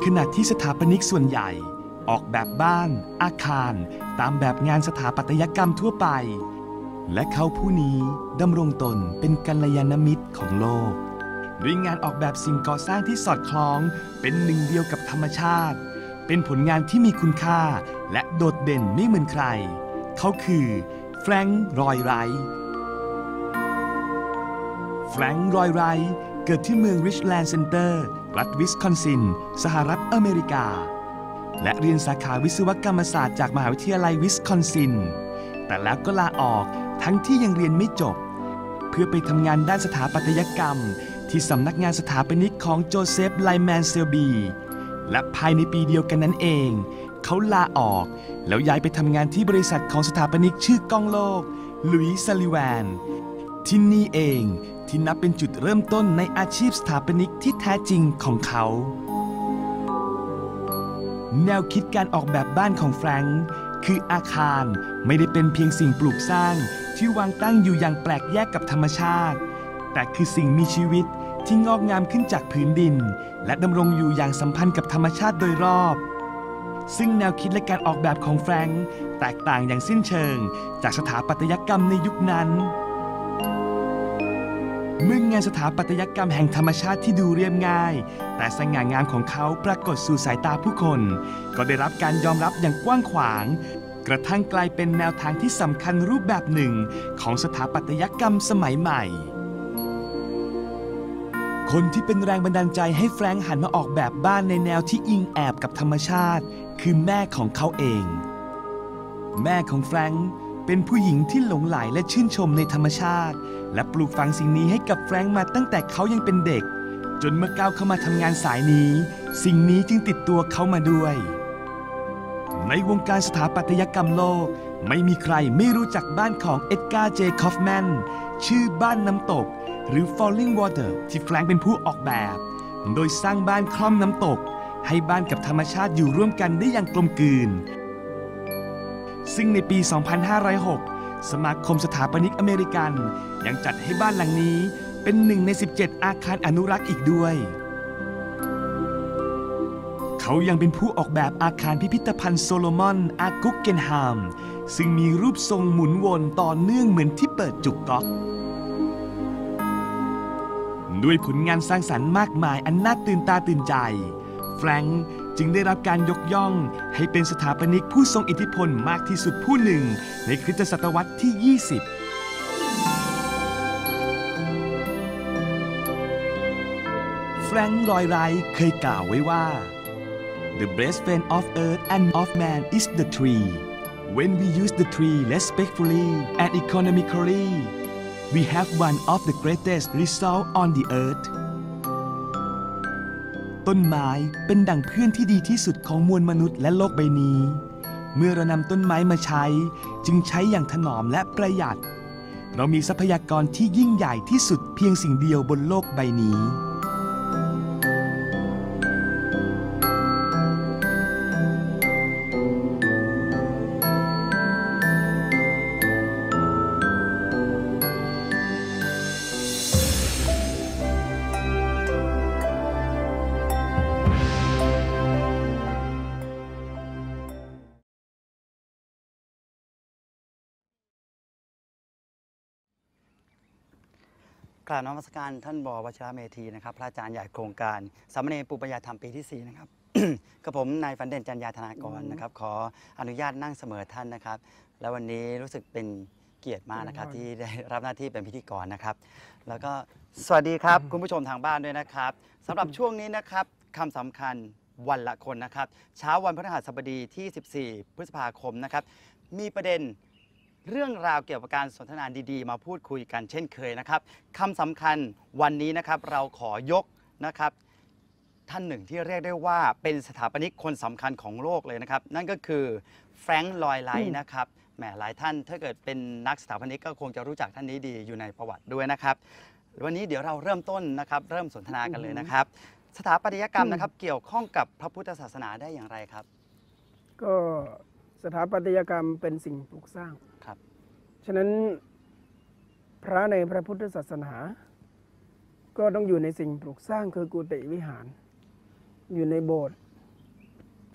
ขณะที่สถาปนิกส่วนใหญ่ออกแบบบ้านอาคารตามแบบงานสถาปัตยกรรมทั่วไปและเขาผู้นี้ดำรงตนเป็นกัลยาณมิตรของโลกด้วยงานออกแบบสิ่งก่อสร้างที่สอดคล้องเป็นหนึ่งเดียวกับธรรมชาติเป็นผลงานที่มีคุณค่าและโดดเด่นไม่เหมือนใครเขาคือแฟรงค์รอยไรท์แฟรงค์รอยไรท์เกิดที่เมืองริชแลนด์เซ็นเตอร์รัฐวิสคอนซินสหรัฐอเมริกาและเรียนสาขาวิศวกรรมศาสตร์จากมหาวิทยาลัยวิสคอนซินแต่แล้วก็ลาออกทั้งที่ยังเรียนไม่จบเพื่อไปทำงานด้านสถาปัตยกรรมที่สำนักงานสถาปนิกของโจเซฟไลแมนเซลบีและภายในปีเดียวกันนั้นเองเขาลาออกแล้วย้ายไปทำงานที่บริษัทของสถาปนิกชื่อก้องโลกลุยส์ซัลลิแวนที่นี่เองที่นับเป็นจุดเริ่มต้นในอาชีพสถาปนิกที่แท้จริงของเขาแนวคิดการออกแบบบ้านของแฟรงค์คืออาคารไม่ได้เป็นเพียงสิ่งปลูกสร้างที่วางตั้งอยู่อย่างแปลกแยกกับธรรมชาติแต่คือสิ่งมีชีวิตที่งอกงามขึ้นจากพื้นดินและดำรงอยู่อย่างสัมพันธ์กับธรรมชาติโดยรอบซึ่งแนวคิดและการออกแบบของแฟรงค์แตกต่างอย่างสิ้นเชิงจากสถาปัตยกรรมในยุคนั้นเมื่องานสถาปัตยกรรมแห่งธรรมชาติที่ดูเรียบง่ายแต่สง่างามของเขาปรากฏสู่สายตาผู้คนก็ได้รับการยอมรับอย่างกว้างขวางกระทั่งกลายเป็นแนวทางที่สำคัญรูปแบบหนึ่งของสถาปัตยกรรมสมัยใหม่คนที่เป็นแรงบันดาลใจให้แฟรงค์หันมาออกแบบบ้านในแนวที่อิงแอบกับธรรมชาติคือแม่ของเขาเองแม่ของแฟรงค์เป็นผู้หญิงที่หลงใหลและชื่นชมในธรรมชาติและปลูกฝังสิ่งนี้ให้กับแฟรงค์มาตั้งแต่เขายังเป็นเด็กจนเมื่อก้าวเข้ามาทำงานสายนี้สิ่งนี้จึงติดตัวเขามาด้วยในวงการสถาปัตยกรรมโลกไม่มีใครไม่รู้จักบ้านของเอ็ดการ์ เจ คอฟแมนชื่อบ้านน้ำตกหรือ Falling Water ที่แฟรงค์เป็นผู้ออกแบบโดยสร้างบ้านคล่อมน้ำตกให้บ้านกับธรรมชาติอยู่ร่วมกันได้อย่างกลมกลืนซึ่งในปี 2506 สมาคมสถาปนิกอเมริกันยังจัดให้บ้านหลังนี้เป็นหนึ่งใน 17 อาคารอนุรักษ์อีกด้วยเขายังเป็นผู้ออกแบบอาคารพิพิธภัณฑ์โซโลมอนอากุกเกนฮามซึ่งมีรูปทรงหมุนวนต่อเนื่องเหมือนที่เปิดจุกก๊อกด้วยผลงานสร้างสรรค์มากมายอันน่าตื่นตาตื่นใจแฟรงค์จึงได้รับการยกย่องให้เป็นสถาปนิกผู้ทรงอิทธิพลมากที่สุดผู้หนึ่งในคริสตศตวรรษที่ 20แฟรงค์รอยไรท์เคยกล่าวไว้ว่า The best friend of earth and of man is the tree. When we use the tree respectfully and economically, we have one of the greatest resources on the earth. ต้นไม้เป็นดั่งเพื่อนที่ดีที่สุดของมวลมนุษย์และโลกใบนี้เมื่อเรานำต้นไม้มาใช้จึงใช้อย่างถนอมและประหยัดเรามีทรัพยากรที่ยิ่งใหญ่ที่สุดเพียงสิ่งเดียวบนโลกใบนี้กราบนมัสการท่านบวชิระเมธีนะครับพระอาจารย์ใหญ่โครงการสามเณรปุปยาธรรมปีที่ 4นะครับ กับผมนายฝันเด่นจันยาธนากรนะครับขออนุญาตนั่งเสมอท่านนะครับและวันนี้รู้สึกเป็นเกียรติมากนะครับที่ได้รับหน้าที่เป็นพิธีกรนะครับแล้วก็สวัสดีครับคุณผู้ชมทางบ้านด้วยนะครับสำหรับช่วงนี้นะครับคำสำคัญวันละคนนะครับเช้าวันพฤหัสบดีที่ 14 พฤษภาคมนะครับมีประเด็นเรื่องราวเกี่ยวกับการสนทนาดีๆมาพูดคุยกันเช่นเคยนะครับคำสำคัญวันนี้นะครับเราขอยกนะครับท่านหนึ่งที่เรียกได้ว่าเป็นสถาปนิกคนสำคัญของโลกเลยนะครับนั่นก็คือแฟรงค์ ลอยไรท์นะครับแหมหลายท่านถ้าเกิดเป็นนักสถาปนิกก็คงจะรู้จักท่านนี้ดีอยู่ในประวัติด้วยนะครับวันนี้เดี๋ยวเราเริ่มต้นนะครับเริ่มสนทนากันเลยนะครับสถาปัตยกรรมนะครับเกี่ยวข้องกับพระพุทธศาสนาได้อย่างไรครับก็สถาปัตยกรรมเป็นสิ่งปลูกสร้างครับฉะนั้นพระในพระพุทธศาสนาก็ต้องอยู่ในสิ่งปลูกสร้างคือกุฏิวิหารอยู่ในโบสถ์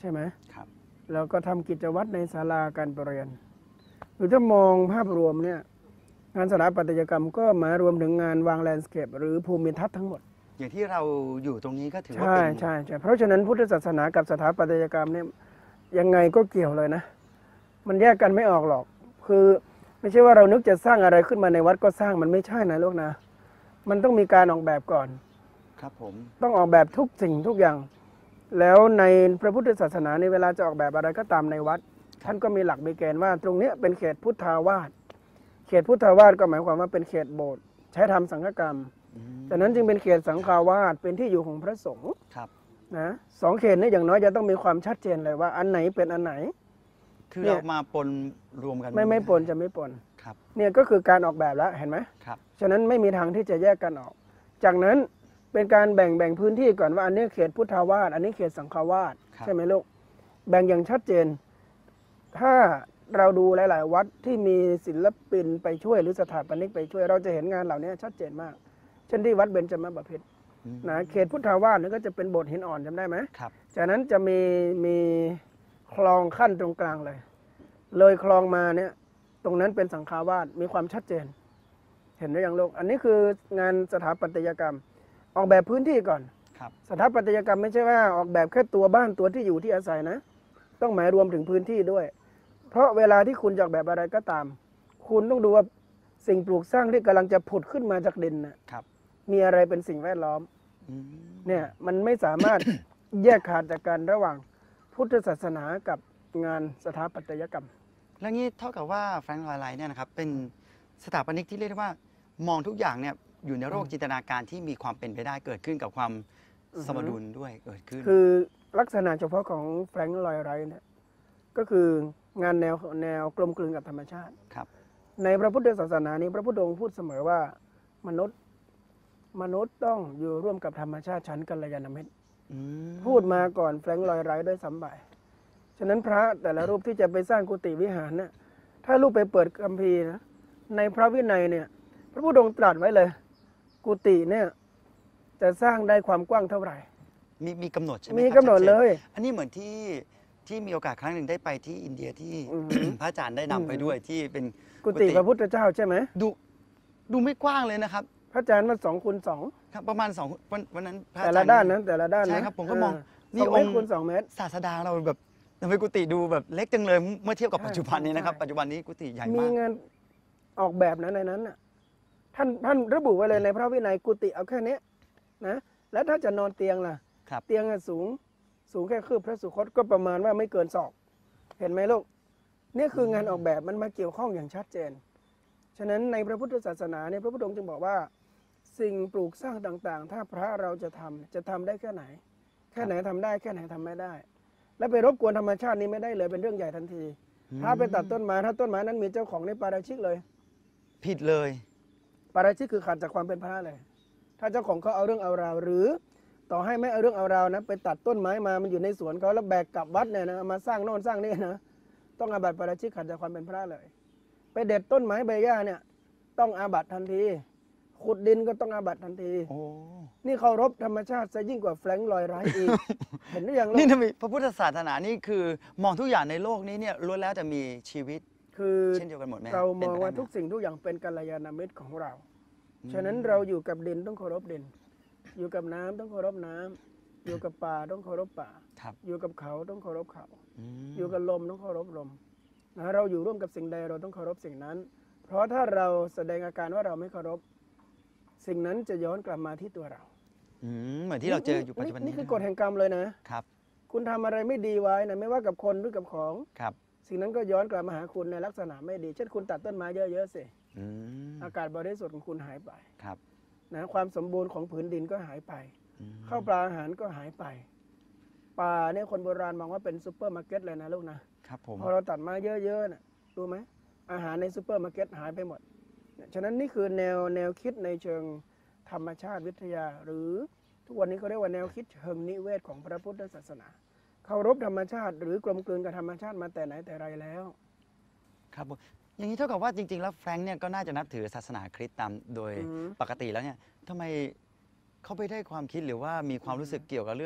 ใช่ไหมครับแล้วก็ทำกิจวัตรในศาลาการประเรียนหรือถ้ามองภาพรวมเนี่ยงานสถาปัตยกรรมก็หมายรวมถึงงานวางแลนด์สเคปหรือภูมิทัศน์ทั้งหมดอย่างที่เราอยู่ตรงนี้ก็ถือว่าใช่เป็นใช่ใช่เพราะฉะนั้นพุทธศาสนากับสถาปัตยกรรมเนี่ยยังไงก็เกี่ยวเลยนะ มันแยกกันไม่ออกหรอก คือไม่ใช่ว่าเรานึกจะสร้างอะไรขึ้นมาในวัดก็สร้างมันไม่ใช่นะลูกนะ มันต้องมีการออกแบบก่อนครับผมต้องออกแบบทุกสิ่งทุกอย่าง แล้วในพระพุทธศาสนาในเวลาจะออกแบบอะไรก็ตามในวัด ท่านก็มีหลักมีเกณฑ์ว่าตรงเนี้ยเป็นเขตพุทธาวาสเขตพุทธาวาสก็หมายความว่าเป็นเขตโบสถ์ใช้ทำสังฆกรรมจากนั้นจึงเป็นเขตสังฆาวาสเป็นที่อยู่ของพระสงฆ์ครับนะสองเขตนี้อย่างน้อยจะต้องมีความชัดเจนเลยว่าอันไหนเป็นอันไหนคือเนี่ยเรามาปนรวมกันไม่ปนจะไม่ปนครับเนี่ยก็คือการออกแบบแล้วเห็นไหมครับฉะนั้นไม่มีทางที่จะแยกกันออก จากนั้นเป็นการแบ่งพื้นที่ก่อนว่าอันนี้เขตพุทธาวาสอันนี้เขตสังฆาวาสใช่ไหมลูกแบ่งอย่างชัดเจน ถ้าเราดูหลาย ๆ วัดที่มีศิลปินไปช่วยหรือสถาปนิกไปช่วยเราจะเห็นงานเหล่านี้ชัดเจนมาก เช่นที่วัดเบญจมบพิตรนะเขตพุทธาวาสนี่ก็จะเป็นโบสถ์หินอ่อนจำได้ไหมครับจากนั้นจะมีคลองขั้นตรงกลางเลย เลยคลองมาเนี่ยตรงนั้นเป็นสังฆาวาสมีความชัดเจน เห็นหรือยังลูกอันนี้คืองานสถาปัตยกรรม ออกแบบพื้นที่ก่อนครับสถาปัตยกรรมไม่ใช่ว่าออกแบบแค่ตัวบ้านตัวที่อยู่ที่อาศัยนะ ต้องหมายรวมถึงพื้นที่ด้วย เพราะเวลาที่คุณจะออกแบบอะไรก็ตาม คุณต้องดูว่าสิ่งปลูกสร้างที่กำลังจะผุดขึ้นมาจากดินนะครับ มีอะไรเป็นสิ่งแวดล้อมอืมเนี่ยมันไม่สามารถ แยกขาดจากกันระหว่างพุทธศาสนากับงานสถาปัตยกรรมแล้วงี้เท่ากับว่าแฟรงค์ลอยไลท์เนี่ยนะครับเป็นสถาปนิกที่เรียกได้ว่ามองทุกอย่างเนี่ยอยู่ในโลกจินตนาการที่มีความเป็นไปได้เกิดขึ้นกับความสมดุลด้วยเกิดขึ้นคือลักษณะเฉพาะของแฟรงค์ลอยไรท์เนี่ยก็คืองานแนวกลมกลืนกับธรรมชาติครับในพระพุทธศาสนานี้พระพุทธองค์พูดเสมอว่ามนุษย์ต้องอยู่ร่วมกับธรรมชาติชั้นกัลยาณมิตรอืมพูดมาก่อนแฟรงค์ลอยไรท์ด้วยซ้ำไปฉะนั้นพระแต่ละรูปที่จะไปสร้างกุฏิวิหารเนี่ยถ้าลูกไปเปิดคัมภีร์นะในพระวินัยเนี่ยพระพุทธองค์ตรัสไว้เลย กุฏิเนี่ยจะสร้างได้ความกว้างเท่าไหร่มีกำหนดใช่ไหมมีครับกำหนดชัจเลยอันนี้เหมือนที่มีโอกาสครั้งหนึ่งได้ไปที่อินเดียที่อือหือพระอาจารย์ได้นำไปด้วยที่เป็นกุฏิพระพุทธเจ้าใช่ไหมดูไม่กว้างเลยนะครับพระอาจารย์ว่า2 คูณ 2 ครับประมาณวันนั้นพระแต่อาจาละรย์ด้านนะแต่ละด้านนะใช่ครับผมก็มองนี่นี่ 2 อเมงตรค์คูณ 2 เมตรศาสดาเราแบบทำไมกุฏิดูแบบเล็กจังเลยเมื่อเทียบกับใช่ปัจจุบันนี้นะครับใช่ปัจจุบันนี้กุฏิใหญ่มีมากงานออกแบบนะในนั้นน่ะท่านระบุไว้เลยในพระวินัยกุฏิเอาแค่นี้นะแล้วถ้าจะนอนเตียงล่ะครับเตียงอะสูงแค่คืบพระสุคตก็ประมาณว่าไม่เกินศอก เห็นไหมลูกนี่คืองานออกแบบมันมาเกี่ยวข้องอย่างชัดเจน ฉะนั้นในพระพุทธศาสนาเนี่ยพระพุทธองค์จึงบอกว่า สิ่งปลูกสร้างต่างๆ ถ้าพระเราจะทำได้แค่ไหน แค่ไหนทำได้แค่ไหนทำไม่ได้ และไปรบกวนธรรมชาตินี้ไม่ได้เลยเป็นเรื่องใหญ่ทันที ถ้าไปตัดต้นไม้ถ้าต้นไม้นั้นมีเจ้าของในปาราชิกเลยผิดเลยปาราชิกคือขาดจากความเป็นพระเลย ถ้าเจ้าของเขาเอาเรื่องเอาราวหรือ ต่อให้ไม่เอาเรื่องเอาราวนะไปตัดต้นไม้มามันอยู่ในสวนเขาแล้วแบกกลับวัดเนี่ยนะเอามาสร้างโน่นสร้างนี่นะต้องอาบัติปาราชิกขาดจากความเป็นพระเลย ไปเด็ดต้นไม้ใบหญ้าเนี่ยต้องอาบัติทันที ขุดดินก็ต้องอาบัติทันทีโอ้นี่เคารพธรรมชาติซะยิ่งกว่าแฟรงค์ลอยไร้อีก เห็นหรือยังลูนี่กทำไมพระพุทธศาสนานี่คือมองทุกอย่างในโลกนี้เนี่ยล้วนแล้วจะมีชีวิตคือเช่นเดียวกันหมดไหมเรามป็นองไปได้ว่าไหทุกสิ่งทุกอย่างเป็นกัลยาณมิตรของเรา ฉะนั้นเราอยู่กับดินต้องเคารพดิน อยู่กับน้ำต้องเคารพน้ำอยู่กับป่าต้องเคารพป่าครับอยู่กับเขาต้องเคารพเขาอืมอยู่กับลมต้องเคารพลมนะเราอยู่ร่วมกับสิ่งใดเราต้องเคารพสิ่งนั้น เพราะถ้าเราแสดงอาการว่าเราไม่เคารพ สิ่งนั้นจะย้อนกลับมาที่ตัวเราเหมือนที่เราเจออยู่ปัจจุบันนี้นี่คือกฎแห่งกรรมเลยนะครับคุณทำอะไรไม่ดีไว้นะไม่ว่ากับคนหรือกับของครับสิ่งนั้นก็ย้อนกลับมาหาคุณในลักษณะไม่ดี เช่นคุณตัดต้นไม้เยอะๆสิอืมอากาศบริสุทธิ์ของคุณหายไปครับนะความสมบูรณ์ของผืนดินก็หายไปอืมข้าวปลาอาหารก็หายไป ป่าเนี่ยคนโบราณมองว่าเป็นซูเปอร์มาร์เก็ตเลยนะลูกนะครับผมพอเราตัดไม้เยอะๆน่ะรู้ไหมอาหารในซูเปอร์มาร์เก็ตหายไปหมด ฉะนั้นนี่คือแนวคิดในเชิงธรรมชาติวิทยา หรือทุกวันนี้เขาเรียกว่าแนวคิดเชิงนิเวศของพระพุทธศาสนาเคารพธรรมชาติหรือกลมกลืนกับธรรมชาติมาแต่ไหนแต่ไรแล้วครับผมอย่างนี้เท่ากับว่าจริง ๆ แล้วแฟรงค์เนี่ยก็น่าจะนับถือศาสนาคริสต์ตามโดยอืมปกติแล้วเนี่ยทำไมเขาไปได้ความคิดหรือว่ามีความรู้สึกเกี่ยวกับเรื่อง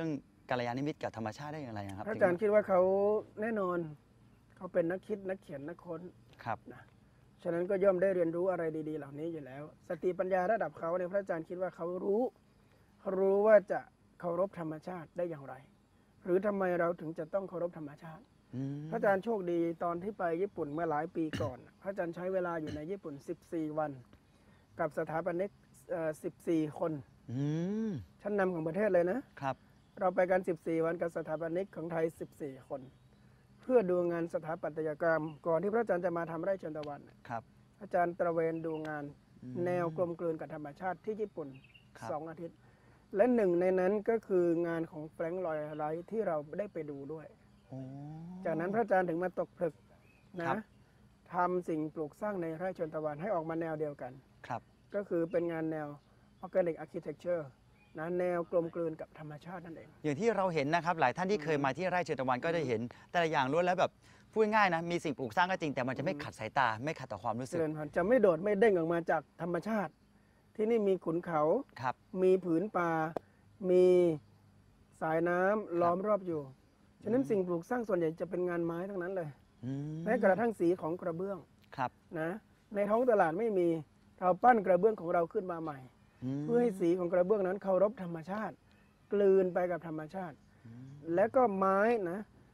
กัลยาณมิตรกับธรรมชาติได้อย่างไรครับพระอาจารย์คิดว่าเขาแน่นอนเขาเป็นนักคิดนักเขียนนักค้นครับนะฉะนั้นก็ย่อมได้เรียนรู้อะไรดีๆเหล่านี้อยู่แล้ว สติปัญญาระดับเขาเนี่ยพระอาจารย์คิดว่าเขารู้ว่าจะเคารพธรรมชาติได้อย่างไร หรือทำไมเราถึงจะต้องเคารพธรรมชาติ พระอาจารย์โชคดีตอนที่ไปญี่ปุ่นเมื่อหลายปีก่อน พระอาจารย์ใช้เวลาอยู่ในญี่ปุ่น 14 วัน กับสถาปนิก14 คนชั้นนำของประเทศเลยนะครับเราไปกัน 14 วันกับสถาปนิกของไทย 14 คน เพื่อดูงานสถาปัตยกรรม ก่อนที่พระอาจารย์จะมาทำไร่เชิญตะวันครับอาจารย์ตระเวนดูงานแนวกลมกลืนกับธรรมชาติที่ญี่ปุ่นครับ 2 อาทิตย์ และหนึ่งในนั้นก็คืองานของแฟรงค์ลอยไรท์ที่เราได้ไปดูด้วยโอ้จากนั้นพระอาจารย์ถึงมาตกผลึกนะครับ ทำสิ่งปลูกสร้างในไร่เชิญตะวันให้ออกมาแนวเดียวกันครับก็คือเป็นงานแนว Organic Architecture นะแนวกลมกลืนกับธรรมชาตินั่นเองอย่างที่เราเห็นนะครับหลายท่านที่เคยมาที่ไร่เชิญตะวันก็ได้เห็น แต่ละอย่างล้วนแล้วแบบพูดง่ายๆนะมีสิ่งปลูกสร้างก็จริงแต่มันจะไม่ขัดสายตาไม่ขัดต่อความรู้เจสึกริญพรจะไม่โดดไม่เด้งออกมาจากธรรมชาติ ที่นี่มีขุนเขาครับมีผืนป่า มีสายน้ำล้อมรอบอยู่ ฉะนั้นสิ่งปลูกสร้างส่วนใหญ่จะเป็นงานไม้ทั้งนั้นเลย แม้กระทั่งสีของกระเบื้องครับนะในท้องตลาดไม่มีเราปั้นกระเบื้องของเราขึ้นมาใหม่ เพื่อให้สีของกระเบื้องนั้นเคารพธรรมชาติ กลืนไปกับธรรมชาติ และก็ไม้นะ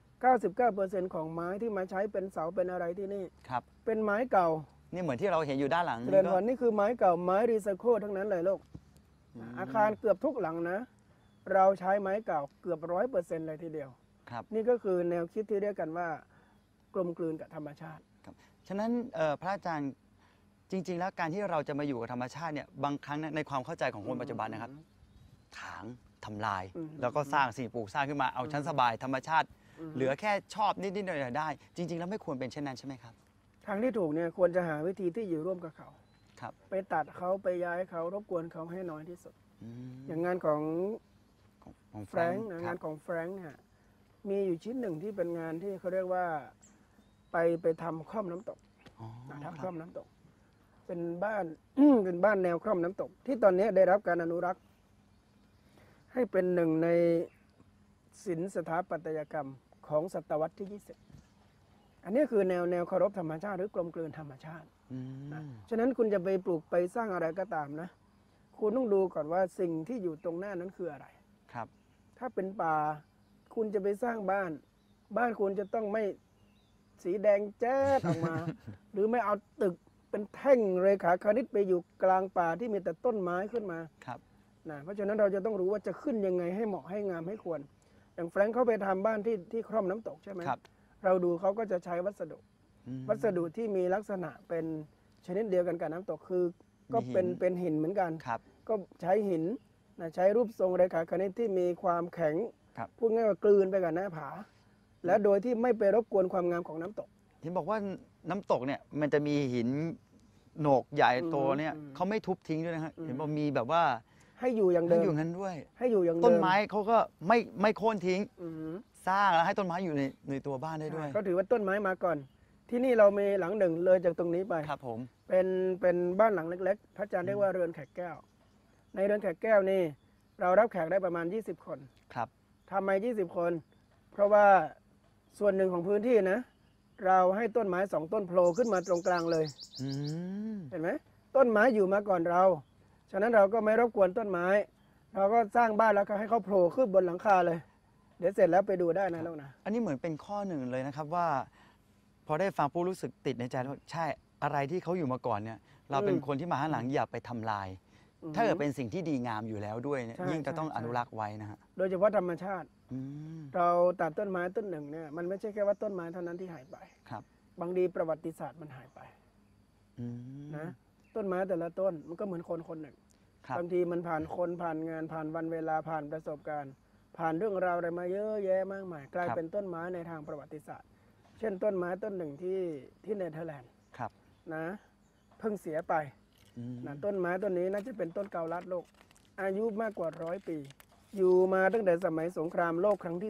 99% ของไม้ที่มาใช้เป็นเสาเป็นอะไรที่นี่ครับเป็นไม้เก่านี่เหมือนที่เราเห็นอยู่ด้านหลังเจนี่ริญก็พรนี่คือไม้เก่าไม้รีไซเคิลทั้งนั้นเลยลูกอาคารเกือบทุกหลังนะ เราใช้ไม้เก่าเกือบ100%เลยทีเดียวครับนี่ก็คือแนวคิดที่เรียกกันว่ากลมกลืนกับธรรมชาติครับฉะนั้นพระอาจารย์จริง ๆ แล้วการที่เราจะมาอยู่กับธรรมชาติเนี่ยบางครั้งในความเข้าใจของคนปัจจุบันนะครับ ถางทำลาย แล้วก็สร้างสิ่งปลูกสร้างขึ้นมาเอาชั้นสบายธรรมชาติ เหลือแค่ชอบนิดๆหน่อยๆได้ จริง ๆ แล้วไม่ควรเป็นเช่นนั้นใช่ไหมครับทางที่ถูกเนี่ยควรจะหาวิธีที่อยู่ร่วมกับเขาครับไปตัดเขาไปย้ายเขารบกวนเขาให้น้อยที่สุดอืมอย่างงานของของแฟรงค์นะคงารับนของแฟรงค์เนี่ยมีอยู่ชิ้นหนึ่งที่เป็นงานที่เขาเรียกว่าไปทำคร่อมน้ำตกอ๋อทำคคร่รัอบ มน้ำตก เป็นบ้าน เป็นบ้านแนวคร่อมน้ำตก ที่ตอนนี้ได้รับการอนุรักษ์ ให้เป็นหนึ่งในศิลปสถาปัตยกรรมของศตวรรษที่ 20 อันนี้คือแนวเคารพธรรมชาติหรือกลมกลืนธรรมชาติอืมฉะนั้นคุณจะไปปลูกไปสร้างอะไรก็ตามนะ คุณต้องดูก่อนว่าสิ่งที่อยู่ตรงหน้านั้นคืออะไรครับถ้าเป็นป่าคุณจะไปสร้างบ้าน บ้านคุณจะต้องไม่สีแดงแจ๊ดออกมา หรือไม่เอาตึกเป็นแท่งเรขาคณิตไปอยู่กลางป่าที่มีแต่ต้นไม้ขึ้นมาครับนะเพราะฉะนั้นเราจะต้องรู้ว่าจะขึ้นยังไงให้เหมาะให้งามให้ควร อย่างแฟรงค์เขาไปทำบ้านที่คร่อมน้ำตกใช่ไหมครับเราดูเขาก็จะใช้วัสดุอืมวัสดุที่มีลักษณะเป็นชนิดเดียวกันกับน้ำตกคือ ก็มีหินเป็นหินเหมือนกันครับก็ใช้หินนะใช้รูปทรงเรขาคณิตที่มีความแข็งครับพูดง่ายว่ากลืนไปกับหน้าผา และโดยที่ไม่ไปรบกวนความงามของน้ำตกเห็นบอกว่าน้ำตกเนี่ยมันจะมีหินโหนกใหญ่โตเนี่ยอืมเขาไม่ทุบทิ้งด้วยนะฮะอืมเห็นบอกมีแบบว่าให้อยู่อย่างให้เดิมอยู่งั้นด้วยให้อยู่อย่างเดิมต้นไม้เขาก็ไม่โค่นทิ้งอืมสร้างแล้วให้ต้นไม้อยู่ในตัวบ้านได้ด้วยก็ถือว่าต้นไม้มาก่อน ที่นี่เรามีหลังหนึ่งเลยจากตรงนี้ไปครับผมเป็นบ้านหลังเล็กๆพระอาจารย์เรียกว่าเรือนแขกแก้ว ในเรือนแขกแก้วนี่เรารับแขกได้ประมาณ 20 คนครับทำไม 20 คน เพราะว่าส่วนหนึ่งของพื้นที่นะ เราให้ต้นไม้2 ต้นโผล่ขึ้นมาตรงกลางเลยอืมเห็นไหมต้นไม้อยู่มาก่อนเรา ฉะนั้นเราก็ไม่รบกวนต้นไม้ เราก็สร้างบ้านแล้วก็ให้เขาโผล่ขึ้นบนหลังคาเลย เดี๋ยวเสร็จแล้วไปดูได้นะลูกนะอันนี้เหมือนเป็นข้อหนึ่งเลยนะครับว่า พอได้ฟังปุ๊บรู้สึกติดในใจว่าใช่อะไรที่เขาอยู่มาก่อนเนี่ย เราเป็นคนที่มาข้างหลังอย่าไปทำลาย ถ้าเกิดเป็นสิ่งที่ดีงามอยู่แล้วด้วยเนี่ยใช่ยิ่งจะต้องใช่อนุรักษ์ไว้นะฮะโดยเฉพาะธรรมชาติอืมเราตัดต้นไม้ต้นหนึ่งเนี่ยมันไม่ใช่แค่ว่าต้นไม้เท่านั้นที่หายไปครับบางทีประวัติศาสตร์มันหายไปอืมนะต้นไม้แต่ละต้นมันก็เหมือนคนคนหนึ่งครับบางทีมันผ่านคนผ่านงานผ่านวันเวลาผ่านประสบการณ์ ผ่านเรื่องราวอะไรมาเยอะแยะมากมาย กลายเป็นต้นไม้ในทางประวัติศาสตร์ เช่นต้นไม้ต้นหนึ่งที่เนเธอร์แลนด์ครับนะเพิ่งเสียไปอืมนะต้นไม้ต้นนี้น่าจะเป็นต้นเกาลัดโลก อายุมากกว่า100 ปี อยู่มาตั้งแต่สมัยสงครามโลกครั้งที่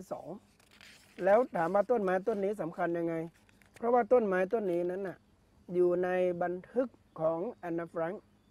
2 แล้วถามว่าต้นไม้ต้นนี้สำคัญยังไง เพราะว่าต้นไม้ต้นนี้นั้นน่ะอยู่ในบันทึกของแอนนาแฟรงค์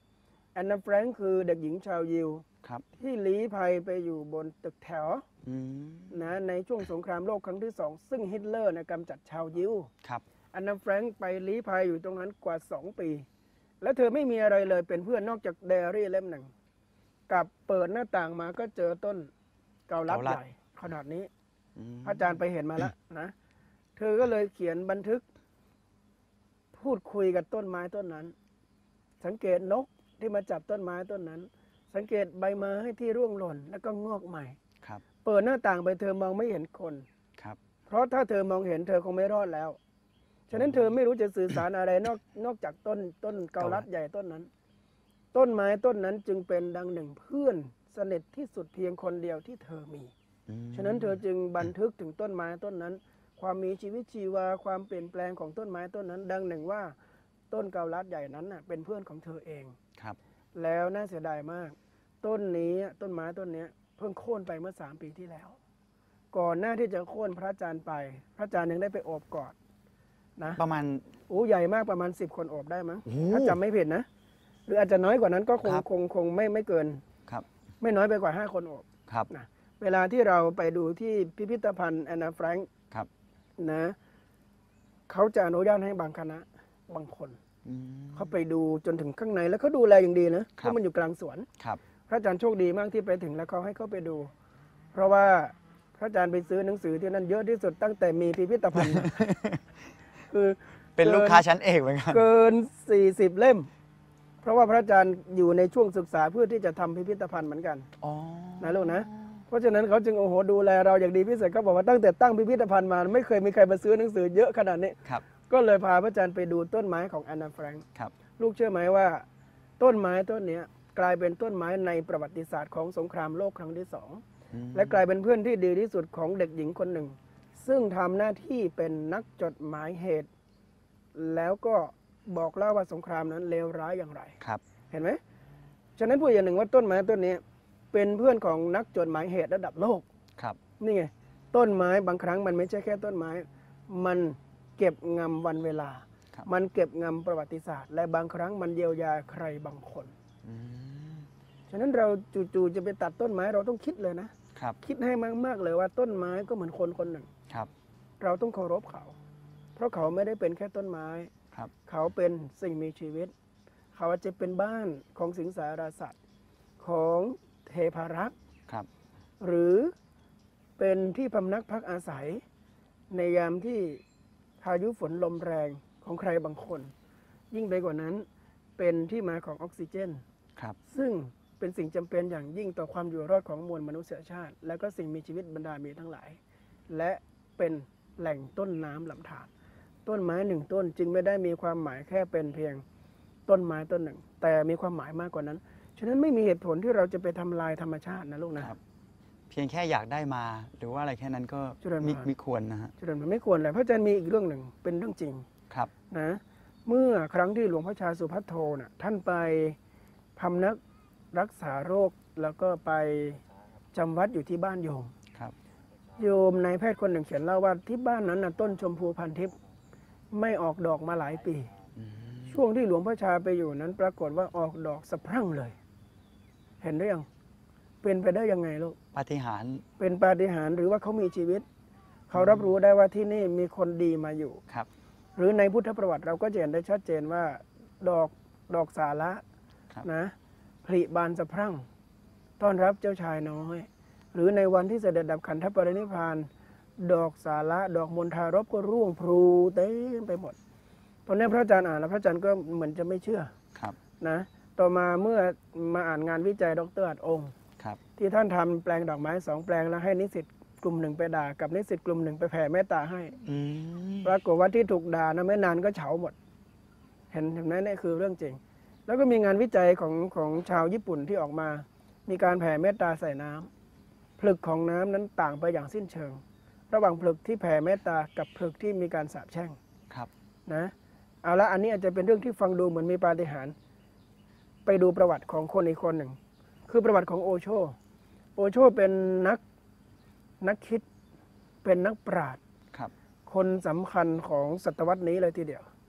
แอนนาแฟรงค์คือเด็กหญิงชาวยิวครับที่ลี้ภัยไปอยู่บนตึกแถวอืมนะในช่วงสงครามโลกครั้งที่สองซึ่งฮิตเลอร์นะกำจัดชาวยิวครับแอนนาแฟรงค์ไปลี้ภัยอยู่ตรงนั้นกว่า 2 ปี แล้วเธอไม่มีอะไรเลยเป็นเพื่อนนอกจากไดอารี่เล่มหนึ่งกับเปิดหน้าต่างมาก็เจอต้นเกาลัดใหญ่ขนาดนี้อืมพระอาจารย์ไปเห็นมาแล้วนะ เธอก็เลยเขียนบันทึก พูดคุยกับต้นไม้ต้นนั้น สังเกตนกที่มาจับต้นไม้ต้นนั้น สังเกตใบไม้ที่ร่วงหล่นแล้วก็งอกใหม่ครับเปิดหน้าต่างไปเธอมองไม่เห็นคนครับเพราะถ้าเธอมองเห็นเธอคงไม่รอดแล้ว ฉะนั้นเธอไม่รู้จะสื่อสารอะไรนอกจากต้นเกาลัดใหญ่ต้นนั้น ต้นไม้ต้นนั้นจึงเป็นดังหนึ่งเพื่อนสนิทที่สุดเพียงคนเดียวที่เธอมีอืมฉะนั้นเธอจึงบันทึกถึงต้นไม้ต้นนั้น ความมีชีวิตชีวาความเปลี่ยนแปลงของต้นไม้ต้นนั้น ดังหนึ่งว่าต้นเกาลัดใหญ่นั้นน่ะเป็นเพื่อนของเธอเองครับแล้วน่าเสียดายมาก ต้นนี้ต้นไม้ต้นนี้เพิ่งโค่นไปเมื่อ3 ปีที่แล้ว ก่อนหน้าที่จะโค่นพระอาจารย์ไป พระอาจารย์ยังได้ไปโอบกอดนะประมาณโอ้ใหญ่มากประมาณ10 คนโอบได้มั้งโอ้ถ้าจำไม่ผิดนะ หรืออาจจะน้อยกว่านั้นก็คงครับคงไม่เกินครับไม่น้อยไปกว่า5 คนโอบครับนะเวลาที่เราไปดูที่พิพิธภัณฑ์แอนนาแฟรงค์ครับนะเขาจะอนุญาตให้บางคณะบางคนอืมเขาไปดูจนถึงข้างในแล้วเขาดูแลอย่างดีนะเพราะมันอยู่กลางสวนครับพระอาจารย์โชคดีมากที่ไปถึงแล้วเขาให้เข้าไปดู เพราะว่าพระอาจารย์ไปซื้อหนังสือที่นั่นเยอะที่สุดตั้งแต่มีพิพิธภัณฑ์มา คือเป็นลูกค้าชั้นเอกเหมือนกันเกิน 40 เล่ม เพราะว่าพระอาจารย์อยู่ในช่วงศึกษาเพื่อที่จะทำพิพิธภัณฑ์เหมือนกันอ๋อนะลูกนะ เพราะฉะนั้นเขาจึงโอ้โหดูแลเราอย่างดีพิเศษเขาบอกว่าตั้งแต่ตั้งพิพิธภัณฑ์มาไม่เคยมีใครมาซื้อหนังสือเยอะขนาดนี้ครับก็เลยพาพระอาจารย์ไปดูต้นไม้ของแอนนาแฟรงค์ครับลูกเชื่อไหมว่าต้นไม้ต้นเนี้ยกลายเป็นต้นไม้ในประวัติศาสตร์ของสงครามโลกครั้งที่อืม 2 และกลายเป็นเพื่อนที่ดีที่สุดของเด็กหญิงคนหนึ่ง ซึ่งทำหน้าที่เป็นนักจดหมายเหตุ แล้วก็บอกเล่าว่าสงครามนั้นเลวร้ายอย่างไรครับเห็นไหมฉะนั้นพูดอย่างหนึ่งว่าต้นไม้ต้นนี้เป็นเพื่อนของนักจดหมายเหตุระดับโลกครับนี่ไงต้นไม้บางครั้งมันไม่ใช่แค่ต้นไม้ มันเก็บงำวันเวลาครับมันเก็บงำประวัติศาสตร์ และบางครั้งมันเยียวยาใครบางคนอืมฉะนั้นเราจู่ๆจะไปตัดต้นไม้เราต้องคิดเลยนะครับคิดให้มากๆเลยว่าต้นไม้ก็เหมือนคนคนหนึ่งครับเราต้องเคารพเขา เพราะเขาไม่ได้เป็นแค่ต้นไม้ครับเขาเป็นสิ่งมีชีวิต เขาอาจจะเป็นบ้านของสิงสารสัตว์ของเทพารักษ์ครับหรือเป็นที่พำนักพักอาศัย ในยามที่พายุฝนลมแรงของใครบางคน ยิ่งไปกว่านั้นเป็นที่มาของออกซิเจนครับซึ่งเป็นสิ่งจำเป็นอย่างยิ่งต่อความอยู่รอดของมวลมนุษยชาติ และก็สิ่งมีชีวิตบรรดามีทั้งหลาย และเป็นแหล่งต้นน้ำลำธารต้นไม้หนึ่งต้นจึงไม่ได้มีความหมายแค่เป็นเพียงต้นไม้ต้นหนึ่ง แต่มีความหมายมากกว่านั้น ฉะนั้นไม่มีเหตุผลที่เราจะไปทำลายธรรมชาตินะลูกนะครับเพียงแค่อยากได้มา หรือว่าอะไรแค่นั้นก็เจริญพรมิควรนะฮะฉะนั้นมันไม่ควรเลยพระอาจารย์มีอีกเรื่องหนึ่งเป็นเรื่องจริงครับนะเมื่อครั้งที่หลวงพ่อชาสุภัทโทน่ะท่านไปพำนักรักษาโรคแล้วก็ไปจำวัดอยู่ที่บ้านโยมครับโยมนายแพทย์คนหนึ่งเขียนเล่าว่าที่บ้านนั้นน่ะต้นชมพูพันทิพย์ไม่ออกดอกมาหลายปีอืมช่วงที่หลวงพ่อชาไปอยู่นั้นปรากฏว่าออกดอกสะพรั่งเลย เห็นหรือยังเป็นไปได้ยังไงลูกปาฏิหาริย์เป็นปาฏิหาริย์หรือว่าเขามีชีวิต เขารับรู้ได้ว่าที่นี่มีคนดีมาอยู่ครับหรือในพุทธประวัติเราก็จะเห็นได้ชัดเจนว่าดอกสาระครับนะผลิบานสะพรั่ง ต้อนรับเจ้าชายน้อย หรือในวันที่เสด็จดับขันธปรินิพพาน ดอกสาระดอกมณฑารบก็ร่วงพลูเต็มไปหมด ตอนนี้พระอาจารย์อ่านแล้วพระอาจารย์ก็เหมือนจะไม่เชื่อครับนะต่อมาเมื่อมาอ่านงานวิจัยดรอัดองค์ครับที่ท่านทำแปลงดอกไม้2 แปลงแล้วให้นิสิตกลุ่มหนึ่งไปด่ากับนิสิตกลุ่มหนึ่งไปแผ่เมตตาให้อืมปรากฏว่าที่ถูกด่านะไม่นานก็เฉาหมด เห็นไหมนี่คือเรื่องจริง แล้วก็มีงานวิจัยของชาวญี่ปุ่นที่ออกมา มีการแผ่เมตตาใส่น้ำผลึกของน้ำนั้นต่างไปอย่างสิ้นเชิง ระหว่างผลึกที่แผ่เมตตากับผลึกที่มีการสาปแช่งครับนะเอาละอันนี้อาจจะเป็นเรื่องที่ฟังดูเหมือนมีปาฏิหาริย์ไปดูประวัติของคนอีกคนหนึ่ง คือประวัติของโอโชเป็นนักคิดเป็นนักปราชญ์ครับคนสำคัญของศตวรรษนี้เลยทีเดียว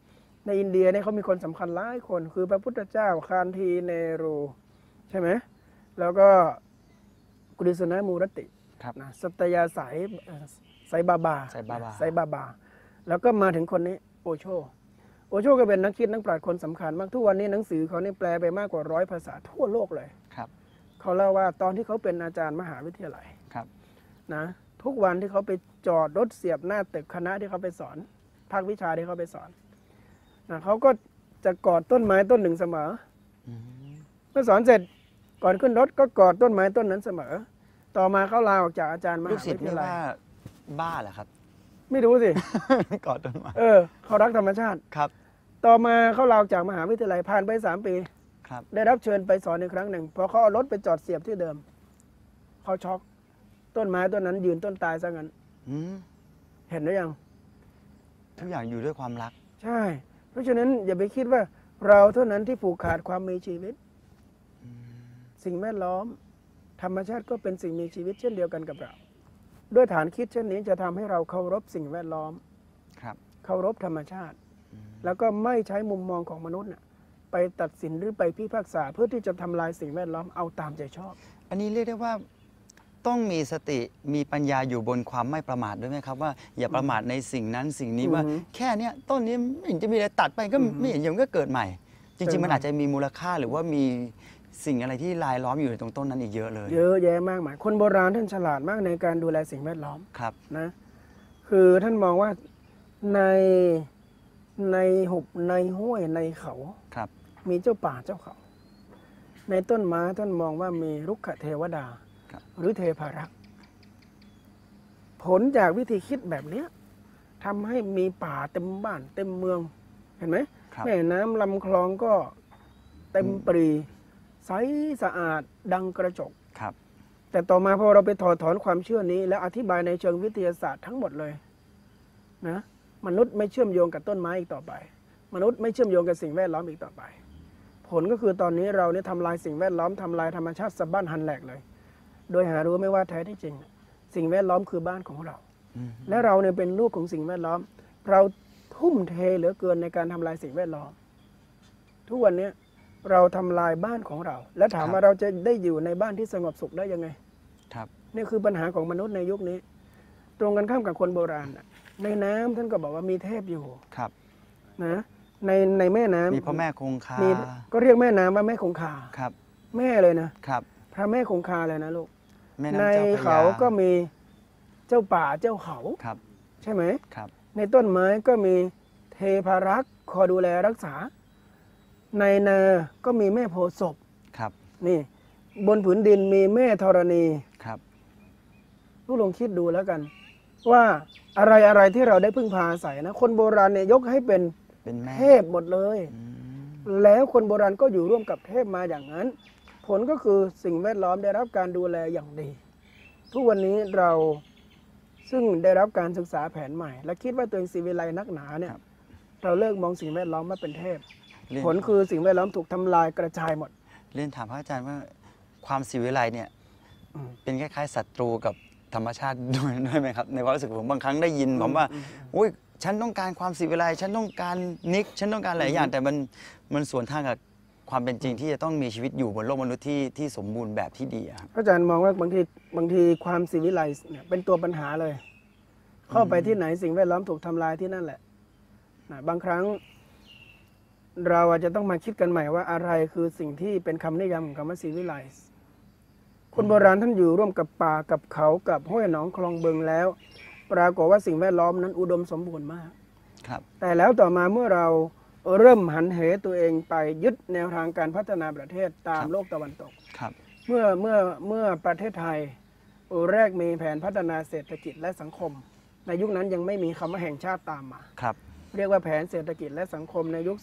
ในอินเดียเนี่ยเขามีคนสำคัญหลายคนคือพระพุทธเจ้าคานธีเนรูใช่ไหมแล้วก็กฤษณมูรติครับนะสัตยาสายไซบาบาไซบาบาไซบาบา แล้วก็มาถึงคนนี้โอโชก็เป็นนักคิดนักปราชญ์คนสำคัญมากทุกวันนี้หนังสือเขานี่แปลไปมากกว่า100 ภาษาทั่วโลกเลยครับเขาเล่าว่าตอนที่เขาเป็นอาจารย์มหาวิทยาลัยครับนะทุกวันที่เขาไปจอดรถเสียบหน้าตึกคณะที่เขาไปสอนภาควิชาที่เขาไปสอนนะเขาก็จะกอดต้นไม้ต้นหนึ่งเสมออืมเมื่อสอนเสร็จก่อนขึ้นรถก็กอดต้นไม้ต้นนั้นเสมอ ต่อมาเขาลาออกจากอาจารย์มลูกหาศิษวิย์ทนี่ยาลัยว่าบ้าเหรอครับไม่รู้สิกอดต้นไม้เขารักธรรมชาติครับต่อมาเขาลาออกจากมหาวิทยาลัยผ่านไป3 ปีครับได้รับเชิญไปสอนอีกครั้งหนึ่งพอเขาเอารถไปจอดเสียบที่เดิมเขาช็อกต้นไม้ต้นนั้นยืนต้นตายซะงั้นอืมเห็นหรือยังทุกอย่างอยู่ด้วยความรักใช่ เพราะฉะนั้นอย่าไปคิดว่าเราเท่านั้นที่ผูกขาดความมีชีวิต สิ่งแวดล้อม ธรรมชาติก็เป็นสิ่งมีชีวิตเช่นเดียวกันกับเรา ด้วยฐานคิดเช่นนี้จะทำให้เราเคารพสิ่งแวดล้อมครับเคารพธรรมชาติ แล้วก็ไม่ใช้มุมมองของมนุษย์น่ะไปตัดสินหรือไปพิพากษาเพื่อที่จะทำลายสิ่งแวดล้อมเอาตามใจชอบอันนี้เรียกได้ว่าต้องมีสติมีปัญญาอยู่บนความไม่ประมาทด้วยไหมครับว่าอย่าประมาทในสิ่งนั้นสิ่งนี้ว่า แค่เนี้ยต้นนี้ไม่เห็นจะมีอะไรตัดไปก็ไม่เห็นยังก็เกิดใหม่ จริง ๆ มันอาจจะมีมูลค่าหรือว่ามีสิ่งอะไรที่รายล้อมอยู่ในตรงต้นนั้นอีกเยอะเลยเยอะแยะมากมายคนโบราณท่านฉลาดมากในการดูแลสิ่งแวดล้อมครับนะคือท่านมองว่าในหุบในห้วยในเขาครับมีเจ้าป่าเจ้าเขา ในต้นไม้ท่านมองว่ามีรุกขเทวดาครับหรือเทพารักษ์ผลจากวิธีคิดแบบเนี้ยทำให้มีป่าเต็มบ้านเต็มเมืองเห็นไหมครับแม่น้ำลำคลองก็เต็มปรีใสสะอาดดังกระจกครับแต่ต่อมาพอเราไปถอดถอนความเชื่อนี้ แล้วอธิบายในเชิงวิทยาศาสตร์ทั้งหมดเลยนะมนุษย์ไม่เชื่อมโยงกับต้นไม้อีกต่อไป มนุษย์ไม่เชื่อมโยงกับสิ่งแวดล้อมอีกต่อไป ผลก็คือตอนนี้เราเนี่ยทำลายสิ่งแวดล้อมทำลายธรรมชาติสะบั้นหันแหลกเลย โดยหารู้ไม่ว่าแท้ที่จริง สิ่งแวดล้อมคือบ้านของเราอืมและเราเนี่ยเป็นลูกของสิ่งแวดล้อม เราทุ่มเทเหลือเกินในการทำลายสิ่งแวดล้อม ทุกวันนี้เราทำลายบ้านของเรา และถามว่าเราจะได้อยู่ในบ้านที่สงบสุขได้ยังไงครับนี่คือปัญหาของมนุษย์ในยุคนี้ ตรงกันข้ามกับคนโบราณน่ะในน้ำท่านก็บอกว่ามีเทพอยู่ครับนะในแม่น้ำมีพ่อแม่คงคามีก็เรียกแม่น้ำว่าแม่คงคาครับแม่เลยนะครับ พระแม่คงคาเลยนะลูกแม่ในน้ำเจ้าพระยาเขาก็มีเจ้าป่าเจ้าเขาครับใช่ไหมครับในต้นไม้ก็มีเทพารักษ์คอยดูแลรักษา ในนาก็มีแม่โพธิ์ศพครับนี่ บนผืนดินมีแม่ธรณีครับลูกลองคิดดูแล้วกัน ว่าอะไรที่เราได้พึ่งพาอาศัยนะ คนโบราณเนี่ยยกให้เป็นเป็นแม่เทพหมดเลยอืมแล้วคนโบราณก็อยู่ร่วมกับเทพมาอย่างนั้น ผลก็คือสิ่งแวดล้อมได้รับการดูแลอย่างดี ทุกวันนี้เราซึ่งได้รับการศึกษาแผนใหม่ และคิดว่าตัวเองศิวิไลนักหนาเนี่ยเราเลิกมองสิ่งแวดล้อมมาเป็นเทพเรียนผลคือสิ่งแวดล้อมถูกทำลายกระจายหมดเรียนถามพระอาจารย์ว่าความศิวิไลเนี่ยอืมเป็นคล้ายๆศัตรูกับธรรมชาติด้วยไหมครับ ในความรู้สึกผมบางครั้งได้ยินผมว่าอุ้ยฉันต้องการความศิวิไลฉันต้องการนิกฉันต้องการหลายอย่าง แต่มันสวนทางกับความเป็นจริงที่จะต้องมีชีวิตอยู่บนโลกมนุษย์ที่สมบูรณ์แบบที่ดีอะครับพระอาจารย์มองว่าบางทีความศิวิไลเนี่ยเป็นตัวปัญหาเลย เข้าไปที่ไหนสิ่งแวดล้อมถูกทำลายที่นั่นแหละนะบางครั้ง เราอาจจะต้องมาคิดกันใหม่ว่าอะไรคือสิ่งที่เป็นคำนิยามของคำว่าศิวิไลคนโบราณท่านอยู่ร่วมกับป่ากับเขากับห้วยหนองคลองบึงแล้ว ปรากฏว่าสิ่งแวดล้อมนั้นอุดมสมบูรณ์มากครับแต่แล้วต่อมาเมื่อเราเริ่มหันเหตัวเองไปยึดแนวทางการพัฒนาประเทศตามโลกตะวันตกครับเมื่อประเทศไทยแรกมีแผนพัฒนาเศรษฐกิจและสังคม ในยุคนั้นยังไม่มีคำว่าแห่งชาติตามมาครับเรียกว่าแผนเศรษฐกิจและสังคมในยุค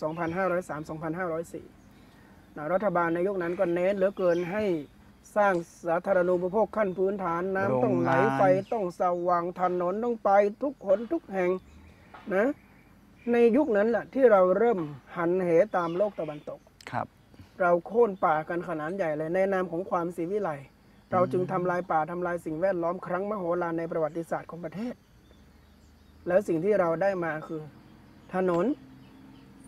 2503-2504 รัฐบาลในยุคนั้นก็เน้นเหลือเกินให้สร้างสาธารณูปโภคขั้นพื้นฐานน้ำต้องไหลไฟต้องสว่างถนนต้องไปทุกหนทุกแห่งนะในยุคนั้นแหละที่เราเริ่มหันเหตามโลกตะวันตกครับเราโค่นป่ากันขนาดใหญ่เลยในนามของความศิวิไลเราจึงทำลายป่าทำลายสิ่งแวดล้อมครั้งมโหฬารในประวัติศาสตร์ของประเทศ แล้วสิ่งที่เราได้มาคือ ถนน ไฟ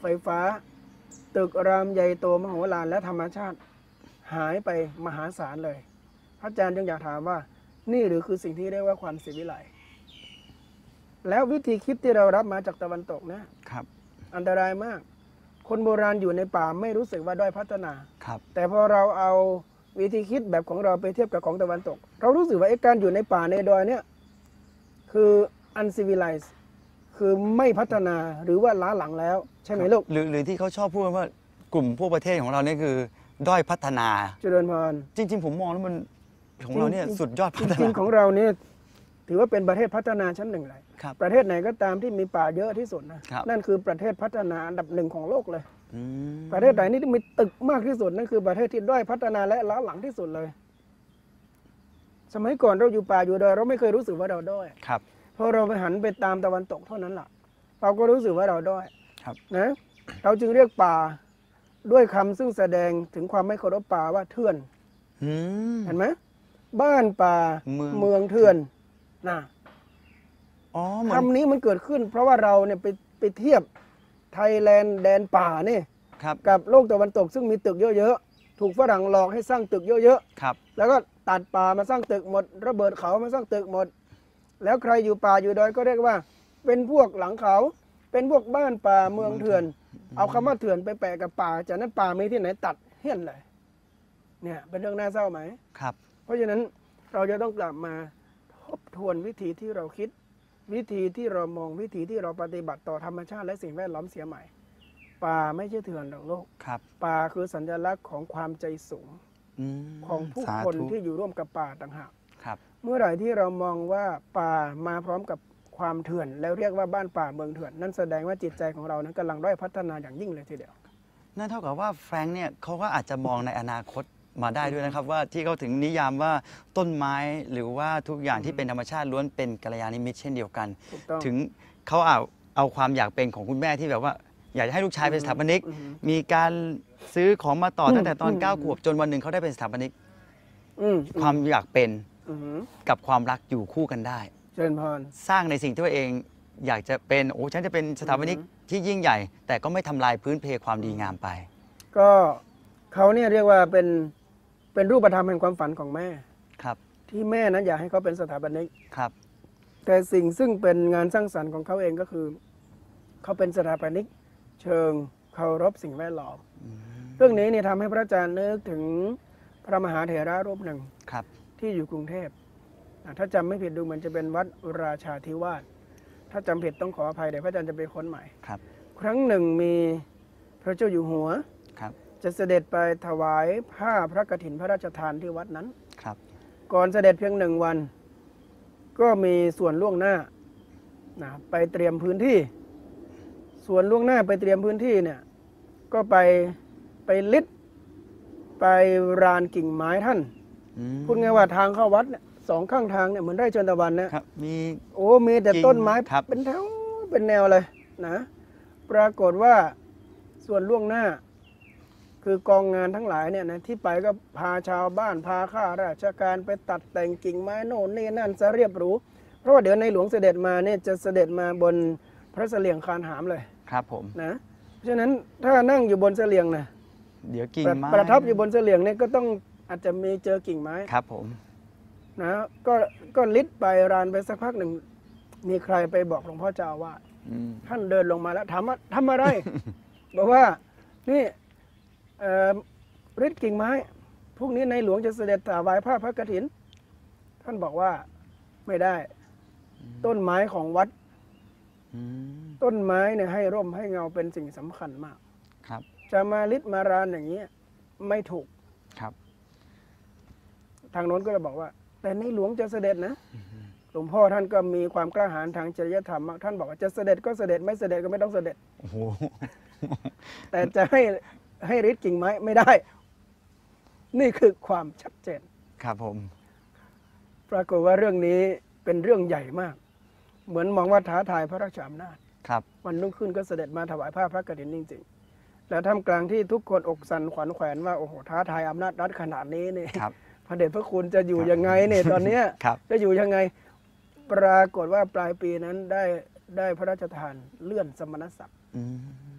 ไฟฟ้า ตึกรามใหญ่โตมโหฬารและธรรมชาติหายไปมหาศาลเลยพระอาจารย์จึงอยากถามว่านี่หรือคือสิ่งที่เรียกว่าความศิวิไลย์แล้ววิธีคิดที่เรารับมาจากตะวันตกนะครับ อันตรายมาก คนโบราณอยู่ในป่าไม่รู้สึกว่าด้อยพัฒนาครับแต่พอเราเอาวิธีคิดแบบของเราไปเทียบกับของตะวันตก เรารู้สึกว่าการอยู่ในป่าในดอยเนี่ยคือ uncivilized คือไม่พัฒนาหรือว่าล้าหลังแล้วใช่ไหมลูกหรือที่เขาชอบพูดว่ากลุ่มพวกประเทศของเราเนี่ยคือด้อยพัฒนาเจริญพรจริง ๆ ผมมองแล้วมันของเราเนี่ยสุดยอดพัฒจรินางๆของเราเนี่ยถือว่าเป็นประเทศพัฒนาชั้นหนึ่งเลยครับประเทศไหนก็ตามที่มีป่าเยอะที่สุดนะครับ นั่นคือประเทศพัฒนาอันดับหนึ่งของโลกเลยอืมประเทศไหนนี่ที่มีตึกมากที่สุดนั่นคือประเทศที่ด้อยพัฒนาและล้าหลังที่สุดเลย สมัยก่อนเราอยู่ป่าอยู่ดอยเราไม่เคยรู้สึกว่าเราด้อยครับพอเราไปหันไปตามตะวันตกเท่านั้นล่ะ เราก็รู้สึกว่าเราด้อยครับนะเราจึงเรียกป่าด้วยคำซึ่งแสดงถึงความไม่เคารพป่าว่าเถื่อนอืมเห็นไหมบ้านป่าเมืองเถื่อนนะอ๋อเหมือนคำนี้มันเกิดขึ้น เพราะว่าเราเนี่ยไปเทียบไทยแลนด์แดนป่านี่ครับกับโลกตะวันตกซึ่งมีตึกเยอะๆถูกฝรั่งหลอกให้สร้างตึกเยอะครับๆแล้วก็ตัดป่ามาสร้างตึกหมด ระเบิดเขามาสร้างตึกหมด แล้วใครอยู่ป่าอยู่ดอยก็เรียกว่า เป็นพวกหลังเขา เป็นพวกบ้านป่าเมืองเถื่อน เอาคำว่าเถื่อนไปแปะกับป่าจากนั้นป่ามีที่ไหนตัดเหี้ยนเลยเนี่ยเป็นเรื่องน่าเศร้าไหมครับเพราะฉะนั้นเราจะต้องกลับมาทบทวนวิธีที่เราคิด วิธีที่เรามองวิธีที่เราปฏิบัติต่อธรรมชาติและสิ่งแวดล้อมเสียใหม่ ป่าไม่ใช่เถื่อนหรอกโลกครับป่าคือสัญลักษณ์ของความใจสูงอืมของผู้สาคนธุที่อยู่ร่วมกับป่าต่างหากครับเมื่อไหร่ที่เรามองว่าป่ามาพร้อมกับความเถื่อน แล้วเรียกว่าบ้านป่าเมืองเถื่อนนั่นแสดงว่าจิตใจของเรานั้นกำลังด้อยพัฒนาอย่างยิ่งเลยทีเดียวนั่นเท่ากับว่าแฟรงค์เนี่ยเขาก็อาจจะมองในอนาคตมาได้ด้วยนะครับ ว่าที่เขาถึงนิยามว่าต้นไม้หรือว่าทุกอย่างที่เป็นธรรมชาติล้วนเป็นกัลยาณมิตรเช่นเดียวกันถูกต้องถึงเขาเอาความอยากเป็นของคุณแม่ที่แบบว่า อยากจะให้ลูกชายเป็นสถาปนิก มีการซื้อของมาต่อตั้งแต่ตอน 9 ขวบจนวันหนึ่งเขาได้เป็นสถาปนิก ความอยากเป็นอืมกับความรักอยู่คู่กันได้เชิญพรสร้างในสิ่งที่ตัวเองอยากจะเป็นโอ้ฉันจะเป็นสถาปนิกที่ยิ่งใหญ่ แต่ก็ไม่ทำลายพื้นเพความดีงามไปก็เขาเนี่ยเรียกว่าเป็นรูปธรรมแห่งความฝันของแม่ครับที่แม่นั้นอยากให้เขาเป็นสถาปนิกครับแต่สิ่งซึ่งเป็นงานสร้างสรรค์ของเขาเองก็คือ เขาเป็นสถาปนิกเชิงเคารพสิ่งแวดล้อมเรื่องนี้เนี่ยทำให้พระอาจารย์นึกถึงพระมหาเถระรูปหนึ่งครับที่อยู่กรุงเทพถ้าจำไม่ผิดดูเหมือนจะเป็นวัดราชาธิวาสถ้าจำผิดต้องขออภัยเดี๋ยวพระอาจารย์จะไปค้นใหม่ครับครั้งหนึ่งมีพระเจ้าอยู่หัวครับจะเสด็จไปถวายผ้าพระกฐินพระราชทานที่วัดนั้นครับก่อนเสด็จเพียง1 วัน ก็มีส่วนล่วงหน้าไปเตรียมพื้นที่ ส่วนล่วงหน้าไปเตรียมพื้นที่เนี่ยก็ไปลิดไปรานกิ่งไม้ท่านอืมพูดง่ายว่าทางเข้าวัดเนี่ยสองข้างทางเนี่ยเหมือนไร่ชนตะวันนะครับมีโอ้มีแต่ต้นไม้ครับเป็นแถวเป็นแนวเลยนะปรากฏว่าส่วนล่วงหน้า คือกองงานทั้งหลายเนี่ยนะที่ไปก็พาชาวบ้านพาข้าราชการไปตัดแต่งกิ่งไม้โน่นนี่นั่นซะเรียบหรูเพราะว่าเดี๋ยวในหลวงเสด็จมาเนี่ยจะเสด็จมาบนพระเสลียงคานหามเลยครับผมนะเพราะฉะนั้นถ้านั่งอยู่บนเสลียงนะเดี๋ยวกิ่งไม้ประทับอยู่บนเสลียงเนี่ยก็ต้องอาจจะมีเจอกิ่งไม้ครับผมนะก็ลิดไปรานไปสักพักหนึ่งมีใครไปบอกหลวงพ่อเจ้าอาว่าสอืมท่านเดินลงมาแล้วถามว่าทำอะไร บอกว่านี่ฤทธิ์กิ่งไม้พรุ่งนี้ในหลวงจะเสด็จถวายผ้าพระกฐิน ท่านบอกว่าไม่ได้ ต้นไม้ของวัดอืมต้นไม้เนี่ยให้ร่มให้เงาเป็นสิ่งสำคัญมากครับจะมาลิดมารานอย่างนี้ไม่ถูกครับทางโน้นก็เลยบอกว่า แต่ในหลวงจะเสด็จนะหลวงพ่อท่านก็มีความกล้าหาญทางจริยธรรมมากท่านบอกว่าจะเสด็จก็เสด็จไม่เสด็จก็ไม่ต้องเสด็จโอ้โหแต่จะให้ฤทธิ์กิ่งไม้ไม่ได้ นี่คือความชัดเจนครับผมปรากฏว่าเรื่องนี้เป็นเรื่องใหญ่มาก เหมือนมองว่าท้าทายพระราชอำนาจครับวันรุ่งขึ้นก็เสด็จมาถวายผ้าพระกฐินจริงๆ แล้วท่ามกลางที่ทุกคนอกสั่นขวัญแขวนว่าโอ้โหท้าทายอำนาจรัฐขนาดนี้นี่ครับพระเดชพระคุณจะอยู่ยังไงเนี่ยตอนเนี้ยครับจะอยู่ยังไง ปรากฏว่าปลายปีนั้นได้พระราชทานเลื่อนสมณศักดิ์อืมเพ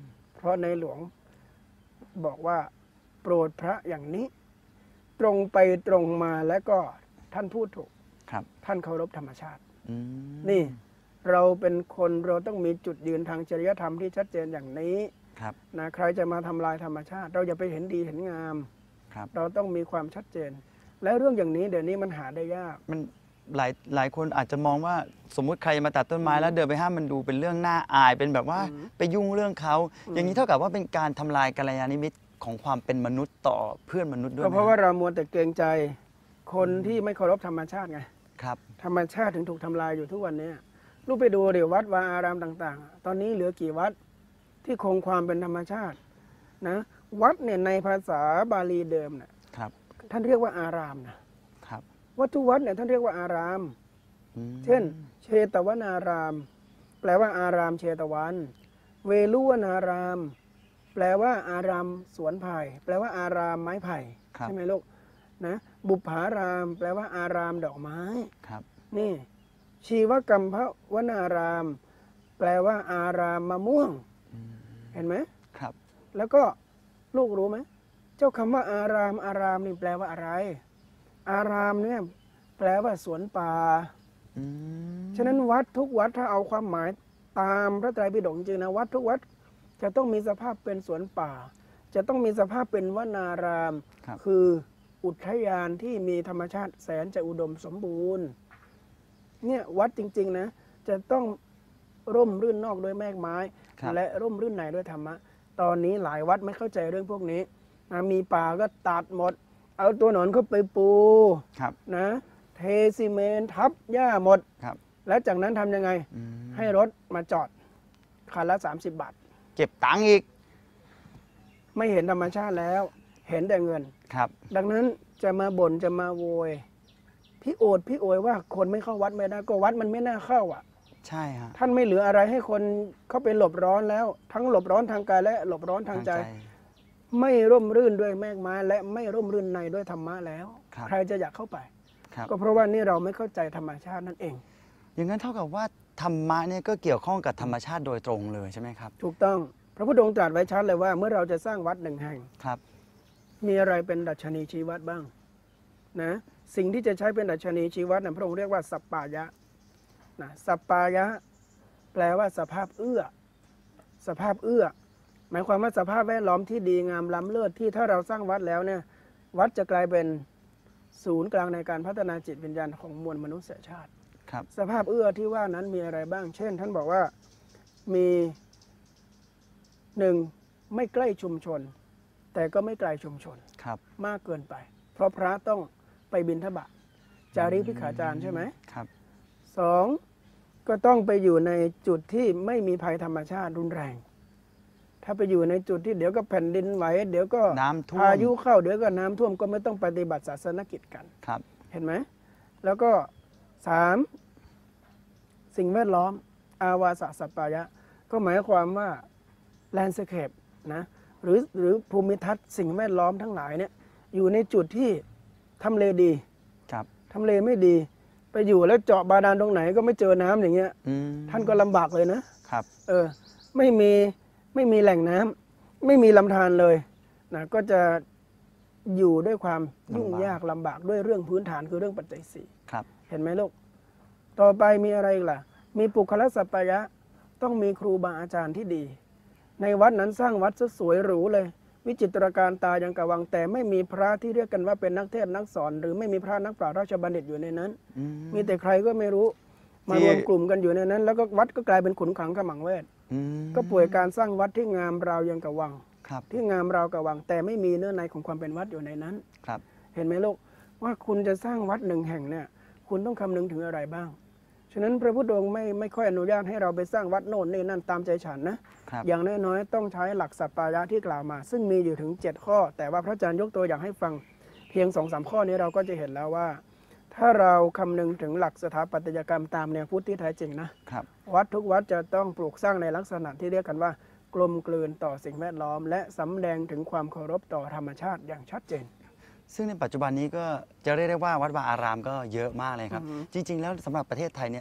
เพราะในหลวงบอกว่าโปรดพระอย่างนี้ ตรงไปตรงมาและก็ท่านพูดถูกครับท่านเคารพธรรมชาติอืมนี่เราเป็นคนเราต้องมีจุดยืนทางจริยธรรมที่ชัดเจนอย่างนี้ครับนะใครจะมาทำลายธรรมชาติ เราอย่าไปเห็นดีเห็นงามครับเราต้องมีความชัดเจน และเรื่องอย่างนี้เดี๋ยวนี้มันหาได้ยากมันหลายคนอาจจะมองว่าสมมุติใครมาตัดต้นไม้แล้วเดินไปห้ามมันดูเป็นเรื่องน่าอายเป็นแบบว่าไปยุ่งเรื่องเขา อย่างนี้เท่ากับว่าเป็นการทำลายกัลยาณมิตรของความเป็นมนุษย์ต่อเพื่อนมนุษย์ด้วยก็ไหมเพราะว่าเรามัวแต่เกรงใจคนที่ไม่เคารพธรรมชาติไงครับธรรมชาติถึงถูกทำลายอยู่ทุกวันนี้ลูกไปดูเดี๋ยววัดวาอารามต่างๆ ตอนนี้เหลือกี่วัดที่คงความเป็นธรรมชาตินะวัดเนี่ยในภาษาบาลีเดิมเนี่ยครับท่านเรียกว่าอารามนะครับ วัดทุกวัดเนี่ยท่านเรียกว่าอารามอืมเช่น เชตวนาราม แปลว่าอารามเชตวัน เวลุวนาราม แปลว่าอารามสวนไผ่แปลว่าอารามไม้ไผ่ครับใช่ไหมลูกนะบุปผาราม แปลว่าอารามดอกไม้ครับนี่ชีวกัมพวนาราม แปลว่าอารามมะม่วง เห็นไหมครับแล้วก็ลูกรู้ไหมเจ้าคำว่าอารามอารามนี่แปลว่าอะไร อารามเนี่ยแปลว่าสวนป่าอืมฉะนั้นวัดทุกวัดถ้าเอาความหมายตามพระไตรปิฎกจริงๆนะวัดทุกวัดจะต้องมีสภาพเป็นสวนป่า จะต้องมีสภาพเป็นวนารามครับคืออุทยานที่มีธรรมชาติแสนจะอุดมสมบูรณ์เนี่ยวัดจริงๆนะจะต้องร่มรื่นนอกด้วยแมกไม้ครับและร่มรื่นในด้วยธรรมะตอนนี้หลายวัดไม่เข้าใจเรื่องพวกนี้นะมีป่าก็ตัดหมด เอาตัวหนอนเข้าไปปูครับนะเทซีเมนต์ทับหญ้าหมดครับแล้วจากนั้นทำยังไงอืมให้รถมาจอดคันละ 30 บาทเก็บตังค์อีกไม่เห็นธรรมชาติแล้ว เห็นแต่เงินครับดังนั้นจะมาบ่นจะมาโวยพี่โอดพี่โอยว่าคนไม่เข้าวัดไม่ได้ก็วัดมันไม่น่าเข้าอ่ะใช่ฮะท่านไม่เหลืออะไรให้คนเขาไปหลบร้อนแล้ว ทั้งหลบร้อนทางกายและหลบร้อนทางใจ ไม่ร่มรื่นด้วยแมกไม้และไม่ร่มรื่นในด้วยธรรมะแล้วครับใครจะอยากเข้าไปครับก็เพราะว่านี่เราไม่เข้าใจธรรมชาตินั่นเองอย่างนั้นเท่ากับว่าธรรมะเนี่ยก็เกี่ยวข้องกับธรรมชาติโดยตรงเลยใช่ไหมครับถูกต้องพระพุทธองค์ตรัสไว้ชัดเลยว่า เมื่อเราจะสร้างวัดหนึ่งแห่งครับมีอะไรเป็นดัชนีชี้วัดบ้างนะสิ่งที่จะใช้เป็นดัชนีชี้วัดนะพระองค์เรียกว่าสัปปายะนะสัปปายะ แปลว่าสภาพเอื้อ สภาพเอื้อ หมายความว่าสภาพแวดล้อมที่ดีงามล้ำเลิศที่ถ้าเราสร้างวัดแล้วเนี่ยวัดจะกลายเป็นศูนย์กลางในการพัฒนาจิตวิญญาณของมวลมนุษยชาติครับสภาพเอื้อที่ว่านั้นมีอะไรบ้าง เช่น ท่านบอกว่ามีหนึ่งไม่ใกล้ชุมชน แต่ก็ไม่ไกลชุมชนครับมากเกินไป เพราะพระต้องไปบิณฑบาตจาริกภิกขาจารย์ใช่ไหมครับสองก็ต้องไปอยู่ในจุดที่ไม่มีภัยธรรมชาติรุนแรง ถ้าไปอยู่ในจุดที่เดี๋ยวก็แผ่นดินไหวเดี๋ยวก็น้ำท่วมพายุเข้าเดี๋ยวก็น้ำท่วมก็ไม่ต้องปฏิบัติศาสนกิจกันครับเห็นไหม แล้วก็สามสิ่งแวดล้อม อาวาสสัปปายะ ก็หมายความว่าแลนด์สเคปนะหรือภูมิทัศน์สิ่งแวดล้อมทั้งหลายเนี่ยอยู่ในจุดที่ทำเลดีครับทำเลไม่ดี ไปอยู่แล้วเจาะบาดาลตรงไหนก็ไม่เจอน้ำอย่างเงี้ยอืมท่านก็ลำบากเลยนะครับไม่มีแหล่งน้ำไม่มีลำธารเลยนะก็จะอยู่ด้วยความยุ่งยากลำบากด้วยเรื่องพื้นฐานคือเรื่องปัจจัยสี่ครับเห็นไหมลูก ต่อไปมีอะไรอีกล่ะ มีปุคละสัปปายะ ต้องมีครูบาอาจารย์ที่ดี ในวัดนั้นสร้างวัดซะสวยหรูเลย วิจิตรการตายังกะวัง แต่ไม่มีพระที่เรียกกันว่าเป็นนักเทศน์นักสอน หรือไม่มีพระนักปราชญ์ราชบัณฑิตอยู่ในนั้นอืมมีแต่ใครก็ไม่รู้ มารวมกลุ่มกันอยู่ในนั้น แล้วก็วัดก็กลายเป็นขุนขังขมังเวทอืมก็ป่วยการสร้างวัดที่งามราวยังกะวังครับที่งามราวกะวัง แต่ไม่มีเนื้อในของความเป็นวัดอยู่ในนั้นครับเห็นไหมลูกว่าคุณจะสร้างวัดหนึ่งแห่งเนี่ยคุณต้องคำนึงถึงอะไรบ้าง ฉะนั้นพระพุทธองค์ไม่ค่อยอนุญาตให้เราไปสร้างวัดโน่นนี่นั่นตามใจฉันนะครับ อย่างน้อยๆต้องใช้หลักสัปปายะที่กล่าวมา ซึ่งมีอยู่ถึง 7 ข้อ แต่ว่าพระอาจารย์ยกตัวอย่างให้ฟังเพียง 2-3 ข้อนี้เราก็จะเห็นแล้วว่า ถ้าเราคำนึงถึงหลักสถาปัตยกรรมตามแนวพุทธที่แท้จริงนะครับ วัดทุกวัดจะต้องปลูกสร้างในลักษณะที่เรียกกันว่า กลมกลืนต่อสิ่งแวดล้อม และสำแดงถึงความเคารพต่อธรรมชาติอย่างชัดเจนซึ่งในปัจจุบันนี้ก็จะเรียกได้ว่าวัดวาอารามก็เยอะมากเลยครับอือฮึจริง ๆ แล้วสำหรับประเทศไทยเนี่ย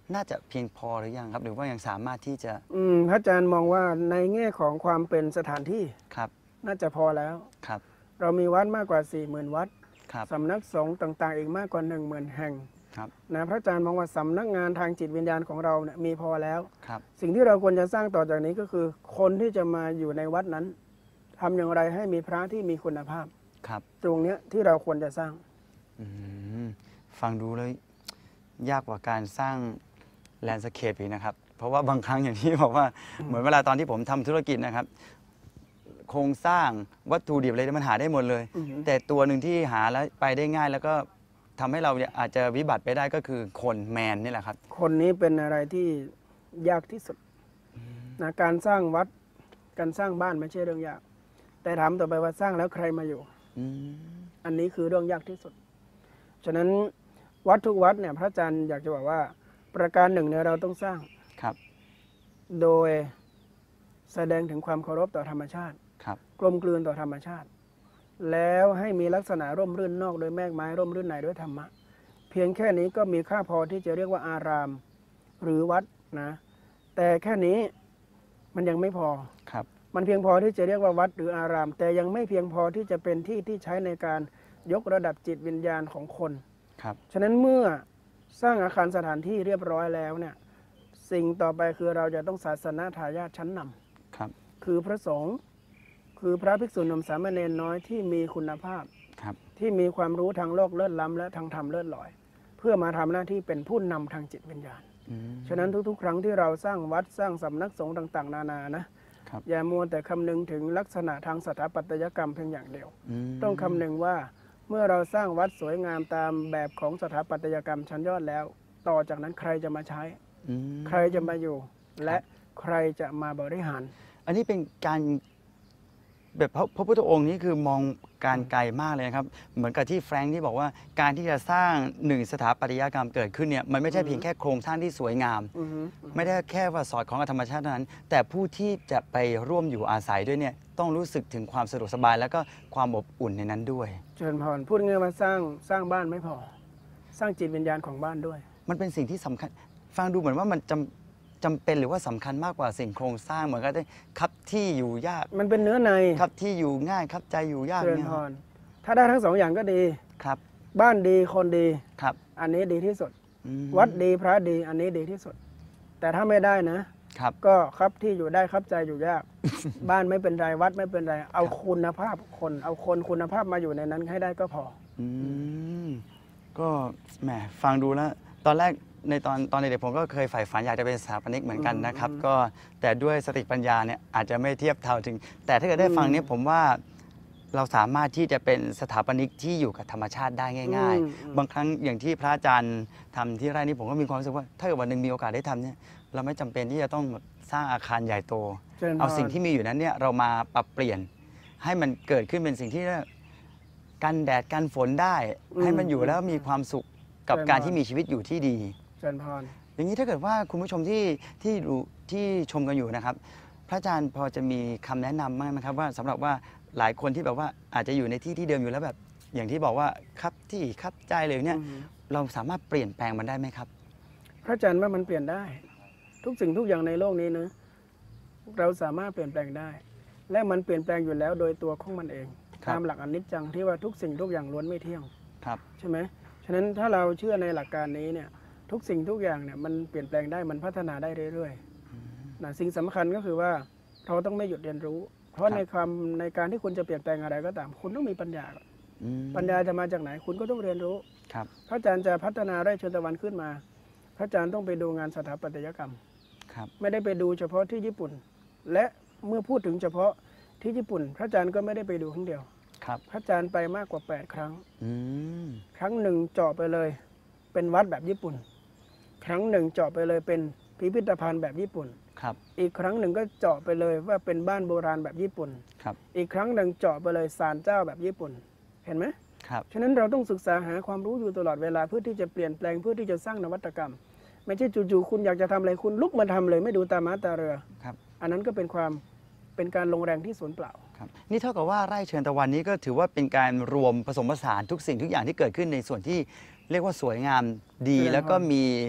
น่าจะเพียงพอหรือยังครับ หรือว่ายังสามารถที่จะพระอาจารย์มองว่าในแง่ของความเป็นสถานที่ครับน่าจะพอแล้วครับเรามีวัดมากกว่า 40,000 วัดครับสำนักสงฆ์ต่างๆ อีกมากกว่า 10,000 แห่งครับนะพระอาจารย์มองว่าสำนักงานทางจิตวิญญาณของเราเนี่ยมีพอแล้วครับสิ่งที่เราควรจะสร้างต่อจากนี้ก็คือ คนที่จะมาอยู่ในวัดนั้นทำอย่างไรให้มีพระที่มีคุณภาพครับตรงเนี้ยที่เราควรจะสร้างฟังดูเลยยากกว่าการสร้างแลนด์สเคปอีกนะครับ เพราะว่าบางครั้งอย่างที่บอกว่าเหมือนเวลาตอนที่ผมทำธุรกิจนะครับ โครงสร้างวัตถุดิบอะไรมันหาได้หมดเลย แต่ตัวหนึ่งที่หาแล้วไปได้ง่าย แล้วก็ทำให้เราเนี่ยอาจจะวิบัติไปได้ก็คือคนแมนนี่แหละครับคนนี้เป็นอะไรที่ยากที่สุดนะการสร้างวัดการสร้างบ้านไม่ใช่เรื่องยาก แต่ถามต่อไปว่าสร้างแล้วใครมาอยู่ อันนี้คือเรื่องยากที่สุด ฉะนั้นวัดทุกวัดเนี่ยพระอาจารย์อยากจะบอกว่าประการหนึ่งเนี่ยเราต้องสร้างครับโดยแสดงถึงความเคารพต่อธรรมชาติครับกลมกลืนต่อธรรมชาติ แล้วให้มีลักษณะร่มรื่นนอกโดยแมกไม้ร่มรื่นในด้วยธรรมะ เพียงแค่นี้ก็มีค่าพอที่จะเรียกว่าอารามหรือวัดนะแต่แค่นี้มันยังไม่พอครับมันเพียงพอที่จะเรียกว่าวัดหรืออาราม แต่ยังไม่เพียงพอที่จะเป็นที่ที่ใช้ในการยกระดับจิตวิญญาณของคนครับฉะนั้นเมื่อสร้างอาคารสถานที่เรียบร้อยแล้วเนี่ยสิ่งต่อไปคือเราจะต้องศาสนาทายาทชั้นนำครับคือพระสงฆ์คือพระภิกษุหนุ่มสามเณรน้อยที่มีคุณภาพครับที่มีความรู้ทางโลกเลิศล้ำและทางธรรมเลิศลอย เพื่อมาทำหน้าที่เป็นผู้นำทางจิตวิญญาณ ฉะนั้นทุกๆ ครั้งที่เราสร้างวัดสร้างสำนักสงฆ์ต่างๆ นานานะครับ อย่ามัวแต่คำนึงถึงลักษณะทางสถาปัตยกรรมเพียงอย่างเดียว ต้องคำนึงว่าเมื่อเราสร้างวัดสวยงามตามแบบของสถาปัตยกรรมชั้นยอดแล้ว ต่อจากนั้นใครจะมาใช้ ใครจะมาอยู่ และใครจะมาบริหารอันนี้เป็นการแบบพระพุทธองค์นี้คือมองการไกลมากเลยนะครับ เหมือนกับที่แฟรงค์ที่บอกว่าการที่จะสร้างหนึ่งสถาปัตยกรรมเกิดขึ้นเนี่ยมันไม่ใช่เพียงแค่โครงสร้างที่สวยงาม ไม่ได้แค่ว่าสอดคล้องกับธรรมชาติเท่านั้น แต่ผู้ที่จะไปร่วมอยู่อาศัยด้วยเนี่ยต้องรู้สึกถึงความสะดวกสบายแล้วก็ความอบอุ่นในนั้นด้วยเชิญพรพูดง่ายๆว่าสร้างบ้านไม่พอ สร้างจิตวิญญาณของบ้านด้วยมันเป็นสิ่งที่สำคัญ ฟังดูเหมือนว่ามันจำเป็นหรือว่าสำคัญมากกว่าสิ่งโครงสร้างเหมือนกับได้ครับที่อยู่ยากมันเป็นเนื้อในครับที่อยู่ง่ายครับใจอยู่ยากเชิญเนี่ยพรถ้าได้ทั้งสองอย่างก็ดีครับบ้านดีคนดีครับอันนี้ดีที่สุดอืมวัดดีพระดีอันนี้ดีที่สุด แต่ถ้าไม่ได้นะครับก็ครับที่อยู่ได้ครับใจอยู่ยาก บ้านไม่เป็นไรวัดไม่เป็นไร เอาคุณภาพคน เอาคนคุณภาพมาอยู่ในนั้นให้ได้ก็พออืมก็แหมฟังดูแล้ว ตอนแรกในตอนเด็กๆผมก็เคยใฝ่ฝันอยากจะเป็นสถาปนิกเหมือนกันนะครับ ก็แต่ด้วยสติปัญญาเนี่ยอาจจะไม่เทียบเท่าถึง แต่ถ้าเกิดได้ฟังเนี่ยผมว่าเราสามารถที่จะเป็นสถาปนิกที่อยู่กับธรรมชาติได้ง่าย ๆ บางครั้งอย่างที่พระอาจารย์ทำที่ไร่นี้ผมก็มีความรู้สึกว่าถ้าเกิดวันหนึ่งมีโอกาสได้ทำเนี่ยเราไม่จำเป็นที่จะต้องสร้างอาคารใหญ่โตเชิญพรเอาสิ่งที่มีอยู่นั้นเนี่ยเรามาปรับเปลี่ยน ให้มันเกิดขึ้นเป็นสิ่งที่กันแดดกันฝนได้ ให้มันอยู่แล้วมีความสุขกับการที่มีชีวิตอยู่ที่ดีเชิญพรอย่างนี้ถ้าเกิดว่าคุณผู้ชมที่ชมกันอยู่นะครับ พระอาจารย์พอจะมีคำแนะนำบ้างไหมครับว่าสำหรับว่าหลายคนที่แบบว่าอาจจะอยู่ในที่เดิมอยู่แล้วแบบ อย่างที่บอกว่าครับที่ครับใจเลยเนี่ยเราสามารถเปลี่ยนแปลงมันได้ไหมครับพระอาจารย์ว่ามันเปลี่ยนได้ ทุกสิ่งทุกอย่างในโลกนี้นะเราสามารถเปลี่ยนแปลงได้ และมันเปลี่ยนแปลงอยู่แล้วโดยตัวของมันเองครับตามหลักอนิจจังที่ว่าทุกสิ่งทุกอย่างล้วนไม่เที่ยงครับใช่ไหมฉะนั้นถ้าเราเชื่อในหลักการนี้เนี่ยทุกสิ่งทุกอย่างเนี่ยมันเปลี่ยนแปลงได้มันพัฒนาได้เรื่อยๆนะสิ่งสำคัญก็คือว่าเราต้องไม่หยุดเรียนรู้ เพราะในการที่คุณจะเปลี่ยนแปลงอะไรก็ตาม คุณต้องมีปัญญาก่อนอืมปัญญาจะมาจากไหนคุณก็ต้องเรียนรู้ครับพระอาจารย์จะพัฒนาไร่เชิญตะวันขึ้นมา พระอาจารย์ต้องไปดูงานสถาปัตยกรรมครับไม่ได้ไปดูเฉพาะที่ญี่ปุ่น และเมื่อพูดถึงเฉพาะที่ญี่ปุ่น พระอาจารย์ก็ไม่ได้ไปดูครั้งเดียวครับพระอาจารย์ไปมากกว่า 8 ครั้งอืมครั้งหนึ่งเจาะไปเลยเป็นวัดแบบญี่ปุ่น ครั้งหนึ่งเจาะไปเลยเป็นพิพิธภัณฑ์แบบญี่ปุ่นครับอีกครั้งหนึ่งก็เจาะไปเลยว่าเป็นบ้านโบราณแบบญี่ปุ่นครับอีกครั้งหนึ่งเจาะไปเลยศาลเจ้าแบบญี่ปุ่น เห็นไหมครับฉะนั้นเราต้องศึกษาหาความรู้อยู่ตลอดเวลาเพื่อที่จะเปลี่ยนแปลงเพื่อที่จะสร้างนวัตกรรม ไม่ใช่จู่ๆคุณอยากจะทำอะไรคุณลุกมาทำเลยไม่ดูตาม้าตาเรือครับอันนั้นก็เป็นการลงแรงที่สูญเปล่าครับนี่เท่ากับว่าไร่เชิญตะวันนี้ก็ถือว่าเป็นการรวมผสมผสานทุกสิ่งทุกอย่างที่เกิดขึ้นในส่วนที่เรียกว่าสวยงามดีเจริญพรแล้วก็มี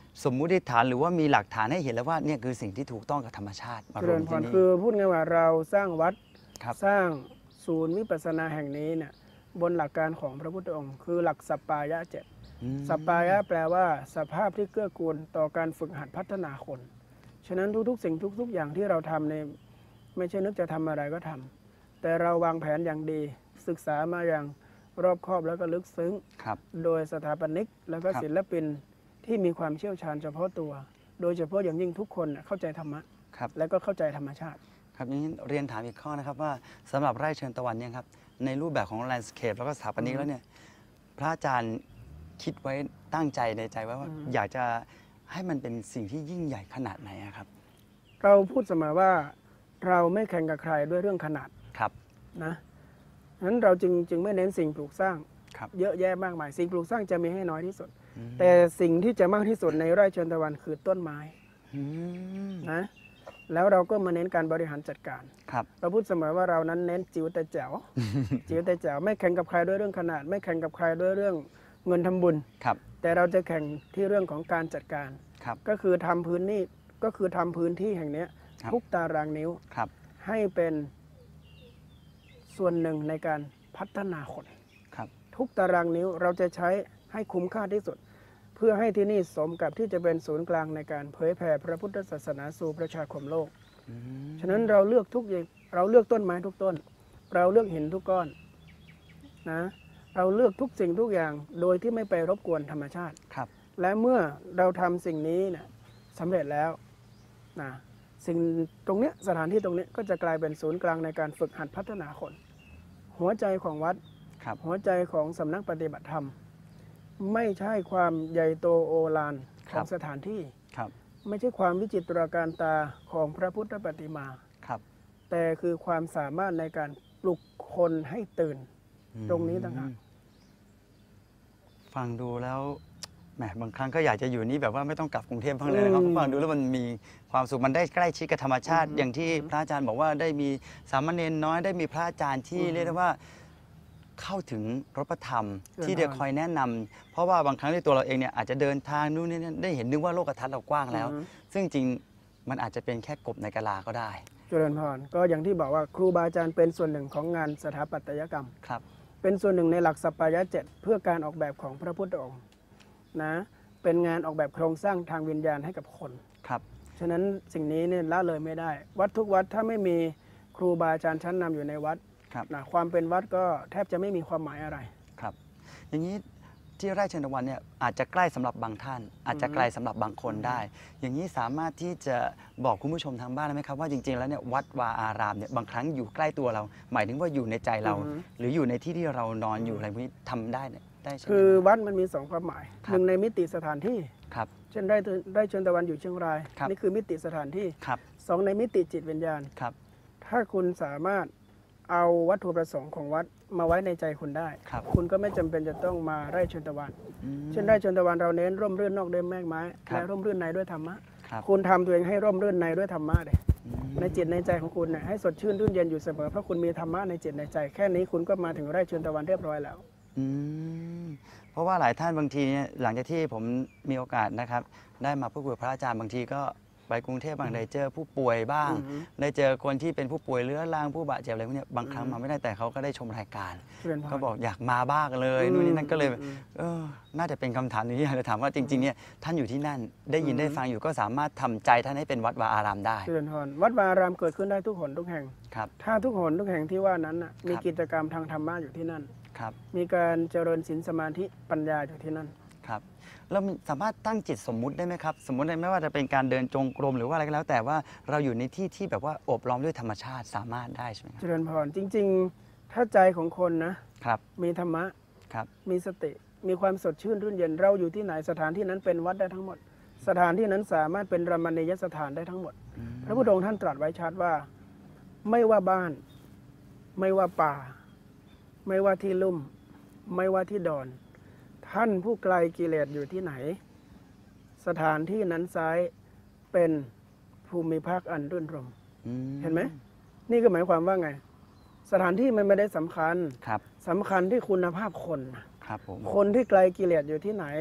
สมมุติฐานหรือว่ามีหลักฐานให้เห็นแล้วว่าเนี่ยคือสิ่งที่ถูกต้องกับธรรมชาติมารเจริวมญพที่รนี่คือพูดง่ายว่าเราสร้างวัดครับสร้างศูนย์วิปัสสนาแห่งนี้เนี่ยบนหลักการของพระพุทธองค์ คือหลักสัปปายะเจ็ดอืมสัปปายะแปลว่าสภาพที่เกื้อกูลต่อการฝึกหัดพัฒนาคน ฉะนั้นทุกๆสิ่งทุกๆอย่างที่เราทำในไม่ใช่นึกจะทำอะไรก็ทำแต่เราวางแผนอย่างดี ศึกษามาอย่างรอบคอบแล้วก็ลึกซึ้งครับโดยสถาปนิกแล้วก็ครับศิลปินที่มีความเชี่ยวชาญเฉพาะตัว โดยเฉพาะอย่างยิ่งทุกคนน่ะเข้าใจธรรมะครับและก็เข้าใจธรรมชาติครับนี้เรียนถามอีกข้อนะครับว่าสำหรับไร่เชิญตะวันเนี่ยครับในรูปแบบของแลนด์สเคปแล้วก็สถาปนิกแล้วเนี่ยพระอาจารย์คิดไว้ตั้งใจในใจไว้ว่าอยากจะให้มันเป็นสิ่งที่ยิ่งใหญ่ขนาดไหนอะครับเราพูดเสมอว่าเราไม่แข่งกับใครด้วยเรื่องขนาดครับนะนั้นเราจึงไม่เน้นสิ่งปลูกสร้างครับเยอะแยะมากมาย สิ่งปลูกสร้างจะมีให้น้อยที่สุดอืมแต่สิ่งที่จะมากที่สุดในไร่เชิญตะวันคือต้นไม้อืมนะแล้วเราก็มาเน้นการบริหารจัดการครับเราพูดเสมอว่าเรานั้นเน้นจิ๋วแต่แจ๋ว จิ๋วแต่แจ๋วไม่แข่งกับใครด้วยเรื่องขนาด ไม่แข่งกับใครด้วยเรื่องเงินทำบุญครับแต่เราจะแข่งที่เรื่องของการจัดการครับก็คือทำพื้นที่แห่งเนี้ยครับทุกตารางนิ้วครับให้เป็นส่วนหนึ่งในการพัฒนาคนครับทุกตารางนิ้วเราจะใช้ให้คุ้มค่าที่สุด เพื่อให้ที่นี่สมกับที่จะเป็นศูนย์กลางในการเผยแผ่พระพุทธศาสนาสู่ประชาคมโลกอืมฉะนั้นเราเลือกทุกอย่างเราเลือกต้นไม้ทุกต้น เราเลือกหินทุกก้อนนะเราเลือกทุกสิ่งทุกอย่างโดยที่ไม่ไปรบกวนธรรมชาติครับและเมื่อเราทำสิ่งนี้เนี่ยสำเร็จแล้วนะสิ่งตรงเนี้ยสถานที่ตรงเนี้ยก็จะกลายเป็นศูนย์กลางในการฝึกหัดพัฒนาคน หัวใจของวัดครับหัวใจของสำนักปฏิบัติธรรม ไม่ใช่ความใหญ่โตโอฬารของสถานที่ครับไม่ใช่ความวิจิตรการตาของพระพุทธปฏิมาครับแต่คือความสามารถในการปลุกคนให้ตื่น ตรงนี้ต่างหากฟังดูแล้วแหมบางครั้งก็อยากจะอยู่นี่แบบว่าไม่ต้องกลับกรุงเทพบ้างเลยนะครับฟังดูแล้วมันมีความสุขมันได้ใกล้ชิดกับธรรมชาติ อย่างที่พระอาจารย์บอกว่าได้มีสามเณรน้อยได้มีพระอาจารย์ที่เรียกได้ว่าเข้าถึงรถธรรมที่จะคอยแนะนำเพราะว่าบางครั้งในตัวเราเองเนี่ยอาจจะเดินทางนู่นนี่นั่นได้เห็นนึกว่าโลกทัศน์เรากว้างแล้ว ซึ่งจริงมันอาจจะเป็นแค่กบในกะลาก็ได้เจริญพรก็อย่างที่บอกว่าครูบาอาจารย์เป็นส่วนหนึ่งของงานสถาปัตยกรรมครับเป็นส่วนหนึ่งในหลักสัปปายะเจ็ดเพื่อการออกแบบของพระพุทธองค์นะเป็นงานออกแบบโครงสร้างทางวิญญาณให้กับคนครับฉะนั้นสิ่งนี้เนี่ยละเลยไม่ได้ วัดทุกวัดถ้าไม่มีครูบาอาจารย์ชั้นนำอยู่ในวัดครับนะความเป็นวัดก็แทบจะไม่มีความหมายอะไรครับ อย่างนี้ที่ไร่เชิญตะวันเนี่ยอาจจะใกล้สำหรับบางท่าน อาจจะไกลสำหรับบางคนได้ อย่างนี้สามารถที่จะบอกคุณผู้ชมทางบ้านได้ไหมครับว่าจริงๆแล้วเนี่ยวัดวาอารามเนี่ยบางครั้งอยู่ใกล้ตัวเรา หมายถึงว่าอยู่ในใจเรา หรืออยู่ในที่ที่เรานอนอยู่อะไรพวกนี้ทำได้เนี่ยได้ใช่ไหมคือวัดมันมีสองความหมายครับหนึ่งในมิติสถานที่ครับเช่นได้เชิญตะวันอยู่เชียงรายครับนี่คือมิติสถานที่ครับสองในมิติจิตวิญญาณครับถ้าคุณสามารถเอาวัตถุประสงค์ของวัดมาไว้ในใจคุณได้ครับคุณก็ไม่จำเป็นจะต้องมาไร่เชิญตะวันอืมเช่นไร่เชิญตะวันเราเน้นร่มรื่นนอกด้วยแมกไม้ครับและร่มรื่นในด้วยธรรมะครับคุณทำตัวเองให้ร่มรื่นในด้วยธรรมะเลยอืมในจิตในใจของคุณเนี่ยให้สดชื่นรื่นเย็นอยู่เสมอเพราะคุณมีธรรมะในจิตในใจ แค่นี้คุณก็มาถึงไร่เชิญตะวันเรียบร้อยแล้วอืมเพราะว่าหลายท่านบางทีเนี่ยหลังจากที่ผมมีโอกาสนะครับได้มาพูดคุยกับพระอาจารย์บางทีก็ไปกรุงเทพบางได้เจอผู้ป่วยบ้าง ได้เจอคนที่เป็นผู้ป่วยเรื้อรังผู้บาดเจ็บอะไรพวกเนี้ยบางครั้งมาไม่ได้แต่เขาก็ได้ชมรายการเรียนพรก็บอกอยากมาบ้างเลยนู่นนี่นั่นก็เลยน่าจะเป็นคำถามนี้อยากจะถามว่าจริงๆเนี่ยท่านอยู่ที่นั่นได้ยินได้ฟังอยู่ก็สามารถทำใจท่านให้เป็นวัดวาอารามได้เจริญพรวัดวาอารามเกิดขึ้นได้ทุกหนทุกแห่งครับถ้าทุกหนทุกแห่งที่ว่านั้นน่ะมีครับกิจกรรมทางธรรมะอยู่ที่นั่นครับมีการเจริญศีลสมาธิปัญญาอยู่ที่นั่นครับเราสามารถตั้งจิตสมมุติได้ไหมครับสมมุติไม่ว่าจะเป็นการเดินจงกรมหรือว่าอะไรก็แล้ว แต่ว่าเราอยู่ในที่ที่แบบว่าโอบล้อมด้วยธรรมชาติสามารถได้ใช่ไหมคเจรับริญพรจริงๆ ถ้าใจของคนนะครับ มีธรรมะครับมีสติ มีความสดชื่นรื่นเย็นเราอยู่ที่ไหนสถานที่นั้นเป็นวัดได้ทั้งหมด สถานที่นั้นสามารถเป็นรามณียสถานได้ทั้งหมด พระพุทธองค์ท่านตรัสไว้ชัดว่า ไม่ว่าบ้าน ไม่ว่าป่า ไม่ว่าที่ลุ่ม ไม่ว่าที่ดอน ท่านผู้ไกลกิเลสอยู่ที่ไหน สถานที่นั้นไซร้เป็นภูมิภาคอันรื่นรม เห็นไหม นี่ก็หมายความว่าไง สถานที่มันไม่ได้สำคัญครับสำคัญที่คุณภาพคนครับผมคนที่ไกลกิเลสอยู่ที่ไหน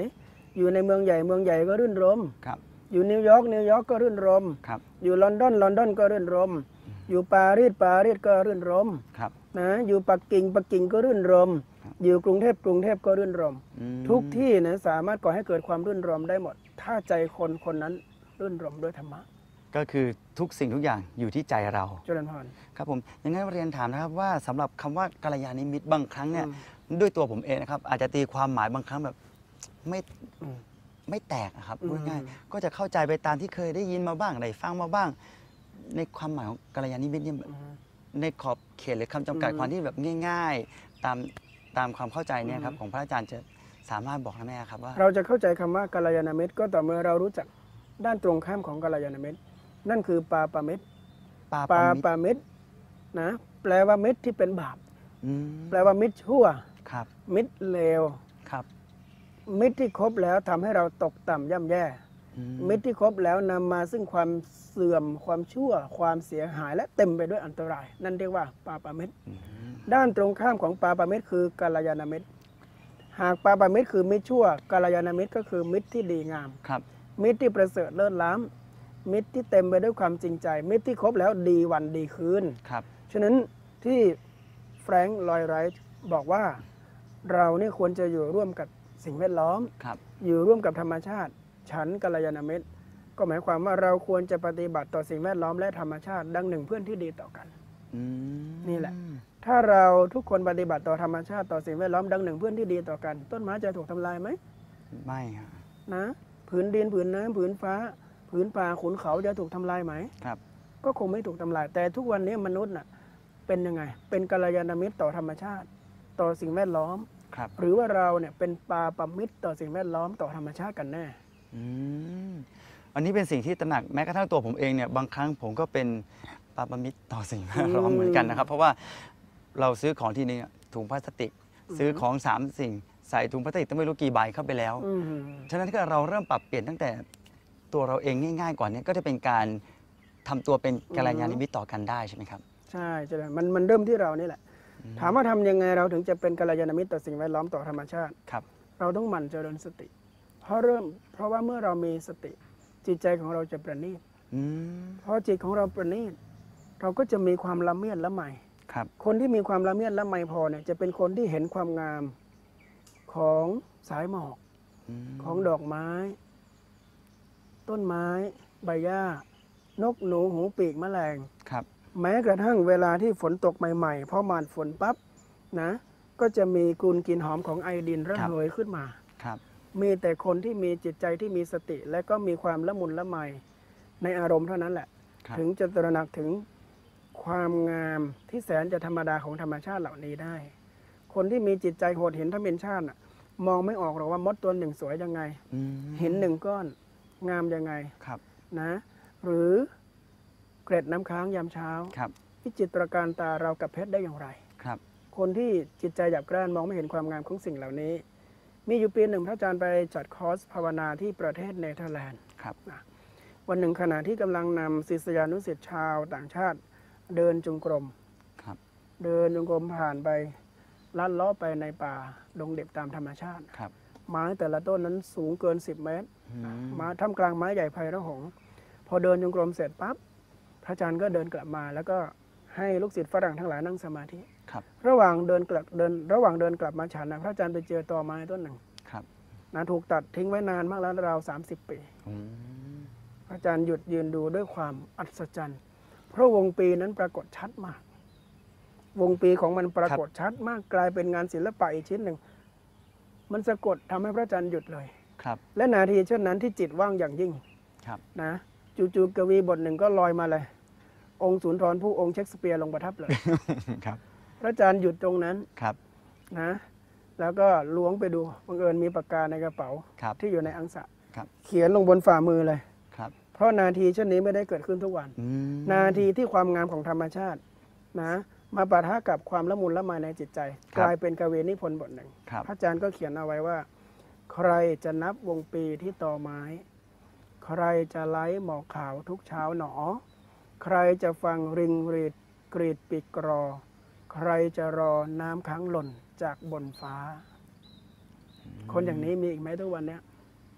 อยู่ในเมืองใหญ่ก็รื่นรมย์ครับอยู่นิวยอร์กก็รื่นรมย์ครับอยู่ลอนดอนก็รื่นรมย์อยู่ปารีสก็รื่นรมย์ครับนะอยู่ปักกิ่งก็รื่นรมย์อยู่กรุงเทพก็รื่นรมย์อืมทุกที่นะสามารถก่อให้เกิดความรื่นรมย์ได้หมด ถ้าใจคนนั้นรื่นรมย์ด้วยธรรมะก็คือทุกสิ่งทุกอย่างอยู่ที่ใจเราเจริญพรครับผมอย่างนั้นเรียนถามนะครับว่าสำหรับคำว่ากัลยาณมิตรบางครั้งเนี่ยด้วยตัวผมเองนะครับอาจจะตีความหมายบางครั้งแบบไม่อืมไม่แตกอะครับอืมพูดง่ายๆก็จะเข้าใจไปตามที่เคยได้ยินมาบ้างได้ฟังมาบ้าง ในความหมายของกัลยาณมิตรเนี่ยในขอบเขตหรือคำจำกัดอืมความที่แบบง่าย ๆ ตามความเข้าใจเนี่ยครับของพระอาจารย์จะสามารถบอกได้ไหมครับว่าเราจะเข้าใจคำว่ากัลยาณมิตรก็ต่อเมื่อเรารู้จักด้านตรงข้ามของกัลยาณมิตรนั่นคือปาปามิตรปาปาปามิตรปามิตรนะแปลว่ามิตรที่เป็นบาปอืมแปลว่ามิตรชั่วครับมิตรเลวครับมิตรที่คบแล้วทำให้เราตกต่ำย่ำแย่อืมิตรที่คบแล้วนำมาซึ่งความเสื่อมความชั่ว ความเสียหายและเต็มไปด้วยอันตราย นั่นเรียกว่าปาปามิตรอืมด้านตรงข้ามของปาปามิตรคือกัลยาณมิตร หากปาปามิตรคือมิตรชั่วกัลยาณมิตรก็คือมิตรที่ดีงามครับมิตรที่ประเสริฐเลิศล้ำมิตรที่เต็มไปด้วยความจริงใจ มิตรที่คบแล้วดีวันดีคืนครับฉะนั้นที่แฟรงค์ลอยไรท์บอกว่าเราเนี่ยควรจะอยู่ร่วมกับสิ่งแวดล้อมครับอยู่ร่วมกับธรรมชาติ ฉันกัลยาณมิตร ก็หมายความว่าเราควรจะปฏิบัติต่อสิ่งแวดล้อมและธรรมชาติดังหนึ่งเพื่อนที่ดีต่อกันอืมนี่แหละ ถ้าเราทุกคนปฏิบัติต่อธรรมชาติต่อสิ่งแวดล้อมดังหนึ่งเพื่อนที่ดีต่อกัน ต้นไม้จะถูกทำลายไหมไม่ครับนะผืนดินผืนน้ำผืนฟ้า ผืนป่าขุนเขาจะถูกทำลายไหมครับก็คงไม่ถูกทำลาย แต่ทุกวันนี้มนุษย์น่ะเป็นยังไง เป็นกัลยาณมิตรต่อธรรมชาติ ต่อสิ่งแวดล้อมครับหรือว่าเราเนี่ยเป็นปาปมิตรต่อสิ่งแวดล้อมต่อธรรมชาติกันแน่อืมอันนี้เป็นสิ่งที่ตระหนักแม้กระทั่งตัวผมเองเนี่ยบางครั้งผมก็เป็นปาปมิตรต่อสิ่งแวดล้อมเหมือนกันนะครับ เพราะว่าเราซื้อของที่นี่ถุงพลาสติก ซื้อของ3 สิ่งใส่ถุงพลาสติกต้องไม่รู้กี่ใบเข้าไปแล้วอืมฉะนั้นถ้าเราเริ่มปรับเปลี่ยนตั้งแต่ตัวเราเองง่ายๆก่อนเนี่ยก็จะเป็นการทำตัวเป็นกัลยาณมิตรต่อกันได้ใช่ไหมครับใช่ใช่มันเริ่มที่เรานี่แหละ ถามว่าทำยังไงเราถึงจะเป็นกัลยาณมิตรต่อสิ่งแวดล้อมต่อธรรมชาติครับเราต้องหมั่นเจริญสติ เพราะว่าเมื่อเรามีสติ จิตใจของเราจะประณีตอืมพอจิตของเราประณีตเราก็จะมีความละเมียดละไมครับคนที่มีความละเมียดละไมพอเนี่ยจะเป็นคนที่เห็นความงามของสายหมอกอืมของดอกไม้ ต้นไม้ ใบหญ้า นกหนูหูปีกแมลงครับแม้กระทั่งเวลาที่ฝนตกใหม่ๆพอหมาดฝนปั๊บนะก็จะมีกลิ่นกลิ่นหอมของไอดินระเหยขึ้นมาครับมีแต่คนที่มีจิตใจที่มีสติ และก็มีความละมุนละไมในอารมณ์เท่านั้นแหละครับถึงจะตระหนักถึงความงามที่แสนจะธรรมดาของธรรมชาติเหล่านี้ได้ คนที่มีจิตใจโหดเห็นถ้าเป็นชาติน่ะมองไม่ออกหรอกว่ามดตัวหนึ่งสวยยังไงอืมหินหนึ่งก้อนงามยังไงครับนะหรือเกร็ดน้ำค้างยามเช้าครับวิจิตรการตาเรากับเพชรได้อย่างไรครับคนที่จิตใจหยาบกร้านมองไม่เห็นความงามของสิ่งเหล่านี้ มีอยู่ปีหนึ่งพระอาจารย์ไปจัดคอร์สภาวนาที่ประเทศเนเธอร์แลนด์ครับวันหนึ่งขณะที่กำลังนำศิษยานุศิษย์ชาวต่างชาติ เดินจงกรมครับเดินจงกรมผ่านไปลัดเลาะไปในป่าดงเด็บตามธรรมชาติครับไม้แต่ละต้นนั้นสูงเกิน 10 เมตรอืมมาท่ามกลางไม้ใหญ่ไพระหงส์พอเดินจงกรมเสร็จปั๊บพระอาจารย์ก็เดินกลับมา แล้วก็ให้ลูกศิษย์ฝรั่งทั้งหลายนั่งสมาธิครับระหว่างเดินกลับมาฉันนะพระอาจารย์ไปเจอตอไม้ต้นหนึ่งครับนะถูกตัดทิ้งไว้นานมากแล้วราว30 ปีอืมพระอาจารย์หยุดยืนดูด้วยความอัศจรรย์เพราะวงปีนั้นปรากฏชัดมาก วงปีของมันปรากฏชัดมากกลายเป็นงานศิลปะอีกชิ้นหนึ่ง มันสะกดทำให้พระอาจารย์หยุดเลยครับและนาทีเช่นนั้นที่จิตว่างอย่างยิ่งครับนะจู่ๆกวีบทหนึ่งก็ลอยมาเลย องค์สุนทรภู่องค์เชคสเปียร์ลงประทับเลยครับพระอาจารย์หยุดตรงนั้นครับนะแล้วก็ล้วงไปดูบังเอิญมีปากกาในกระเป๋าครับที่อยู่ในอังสะครับเขียนลงบนฝ่ามือเลยครับเพราะนาทีเช่นนี้ไม่ได้เกิดขึ้นทุกวันอืมนาทีที่ความงามของธรรมชาตินะมาปะทะกับความละมุนละไมในจิตใจครับกลายเป็นกวีนิพนธ์บทหนึ่งครับพระอาจารย์ก็เขียนเอาไว้ว่า ใครจะนับวงปีที่ตอไม้ ใครจะไล้หมอกขาวทุกเช้าหนอ ใครจะฟังริงรีดกรีดปีกกรอ ใครจะรอน้ำค้างหล่นจากบนฟ้า คนอย่างนี้มีอีกไหมทุกวันเนี้ย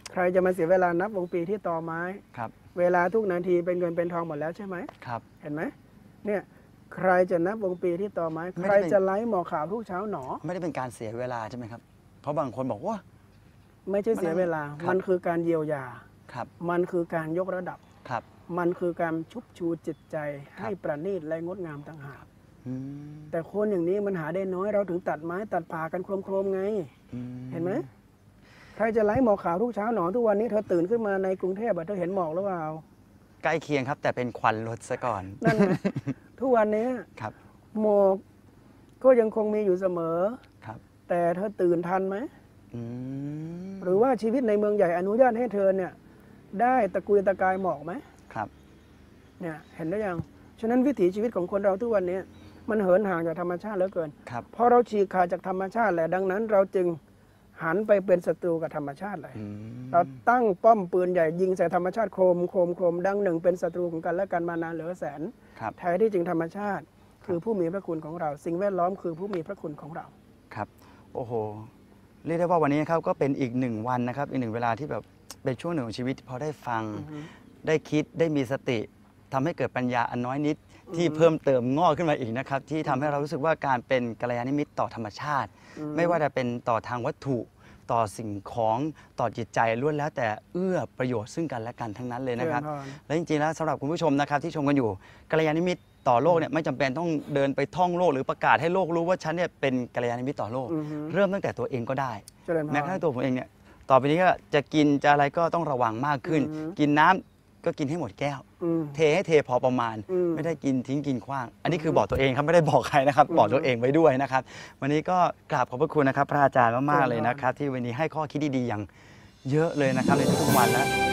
ใครจะมาเสียเวลานับวงปีที่ตอไม้ครับเวลาทุกนาทีเป็นเงินเป็นทองหมดแล้วใช่ไหมครับเห็นไหมเนี่ยใครจะนับวงปีที่ตอไม้ไม่ใคได้รเป็นจะไลฟ์หมอข่าวทุกเช้าหนอไม่ได้เป็นการเสียเวลาใช่ไหมครับ เพราะบางคนบอกว่าไม่ใช่เสียเวลาครับมันคือการเยียวยาครับมันคือการยกระดับครับมันคือการชุบชูจิตใจครับให้ประณีตและงดงามต่างหากอืมแต่คนอย่างนี้มันหาได้น้อยเราถึงตัดไม้ตัดป่ากันโครมๆไงอืเห็นไหมใครจะไลฟ์หมอกขาวทุกเช้าหนอทุกวันนี้เธอตื่นขึ้นมาในกรุงเทพเธอเห็นหมอกหรือเปล่าใกล้เคียงครับ แต่เป็นควันรถซะก่อนนั่นไง ทุกวันนี้ครับหมอกก็ยังคงมีอยู่เสมอครับแต่เธอตื่นทันไหมอืมหรือว่าชีวิตในเมืองใหญ่อนุญาตให้เธอเนี่ยได้ตะกุยตะกายหมอกไหมครับเนี่ยเห็นได้ยังฉะนั้นวิถีชีวิตของคนเราทุกวันนี้มันเหินห่างจากธรรมชาติเหลือเกินครับพอเราฉีกขาดจากธรรมชาติแหละดังนั้นเราจึงหันไปเป็นศัตรูกับธรรมชาติเลยอืมเราตั้งป้อมปืนใหญ่ยิงใส่ธรรมชาติโครมโครมโครมดังหนึ่งเป็นศัตรูของกันและกันมานานเหลือแสนครับแท้ที่จริงธรรมชาติ คือผู้มีพระคุณของเรา สิ่งแวดล้อมคือผู้มีพระคุณของเราครับ โอ้โห เรียกได้ว่าวันนี้ครับก็เป็นอีกหนึ่งวันนะครับ อีกหนึ่งเวลาที่แบบเป็นช่วงหนึ่งของชีวิตพอได้ฟัง ได้คิด ได้มีสติทำให้เกิดปัญญาอันน้อยนิดที่เพิ่มเติมงอกขึ้นมาอีกนะครับ ที่ทำให้เรารู้สึกว่าการเป็นกัลยาณมิตรต่อธรรมชาติ ไม่ว่าจะเป็นต่อทางวัตถุ ต่อสิ่งของ ต่อจิตใจล้วนแล้วแต่เอื้อประโยชน์ซึ่งกันและกันทั้งนั้นเลยนะครับเจริญพรและจริงๆแล้วสำหรับคุณผู้ชมนะครับที่ชมกันอยู่กัลยาณมิตรต่อโลกเนี่ยไม่จำเป็นต้องเดินไปท่องโลกหรือประกาศให้โลกรู้ว่าฉันเนี่ยเป็นกัลยาณมิตรต่อโลกอือฮึเริ่มตั้งแต่ตัวเองก็ได้เจริญพรแม้กระทั่งตัวผมเองเนี่ยต่อไปนี้ก็จะกินจะอะไรก็ต้องระวังมากขึ้นอือฮึกินน้ำก็กินให้หมดแก้วอืมเทให้เทพอประมาณอืมไม่ได้กินทิ้งกินขว้าง อันนี้คือบอกตัวเองครับไม่ได้บอกใครนะครับ บอกตัวเองไว้ด้วยนะครับ วันนี้ก็กราบขอบพระคุณนะครับ พระอาจารย์มากๆเลยนะครับ ที่วันนี้ให้ข้อคิดดีๆอย่างเยอะเลยนะครับในทุกๆวันและ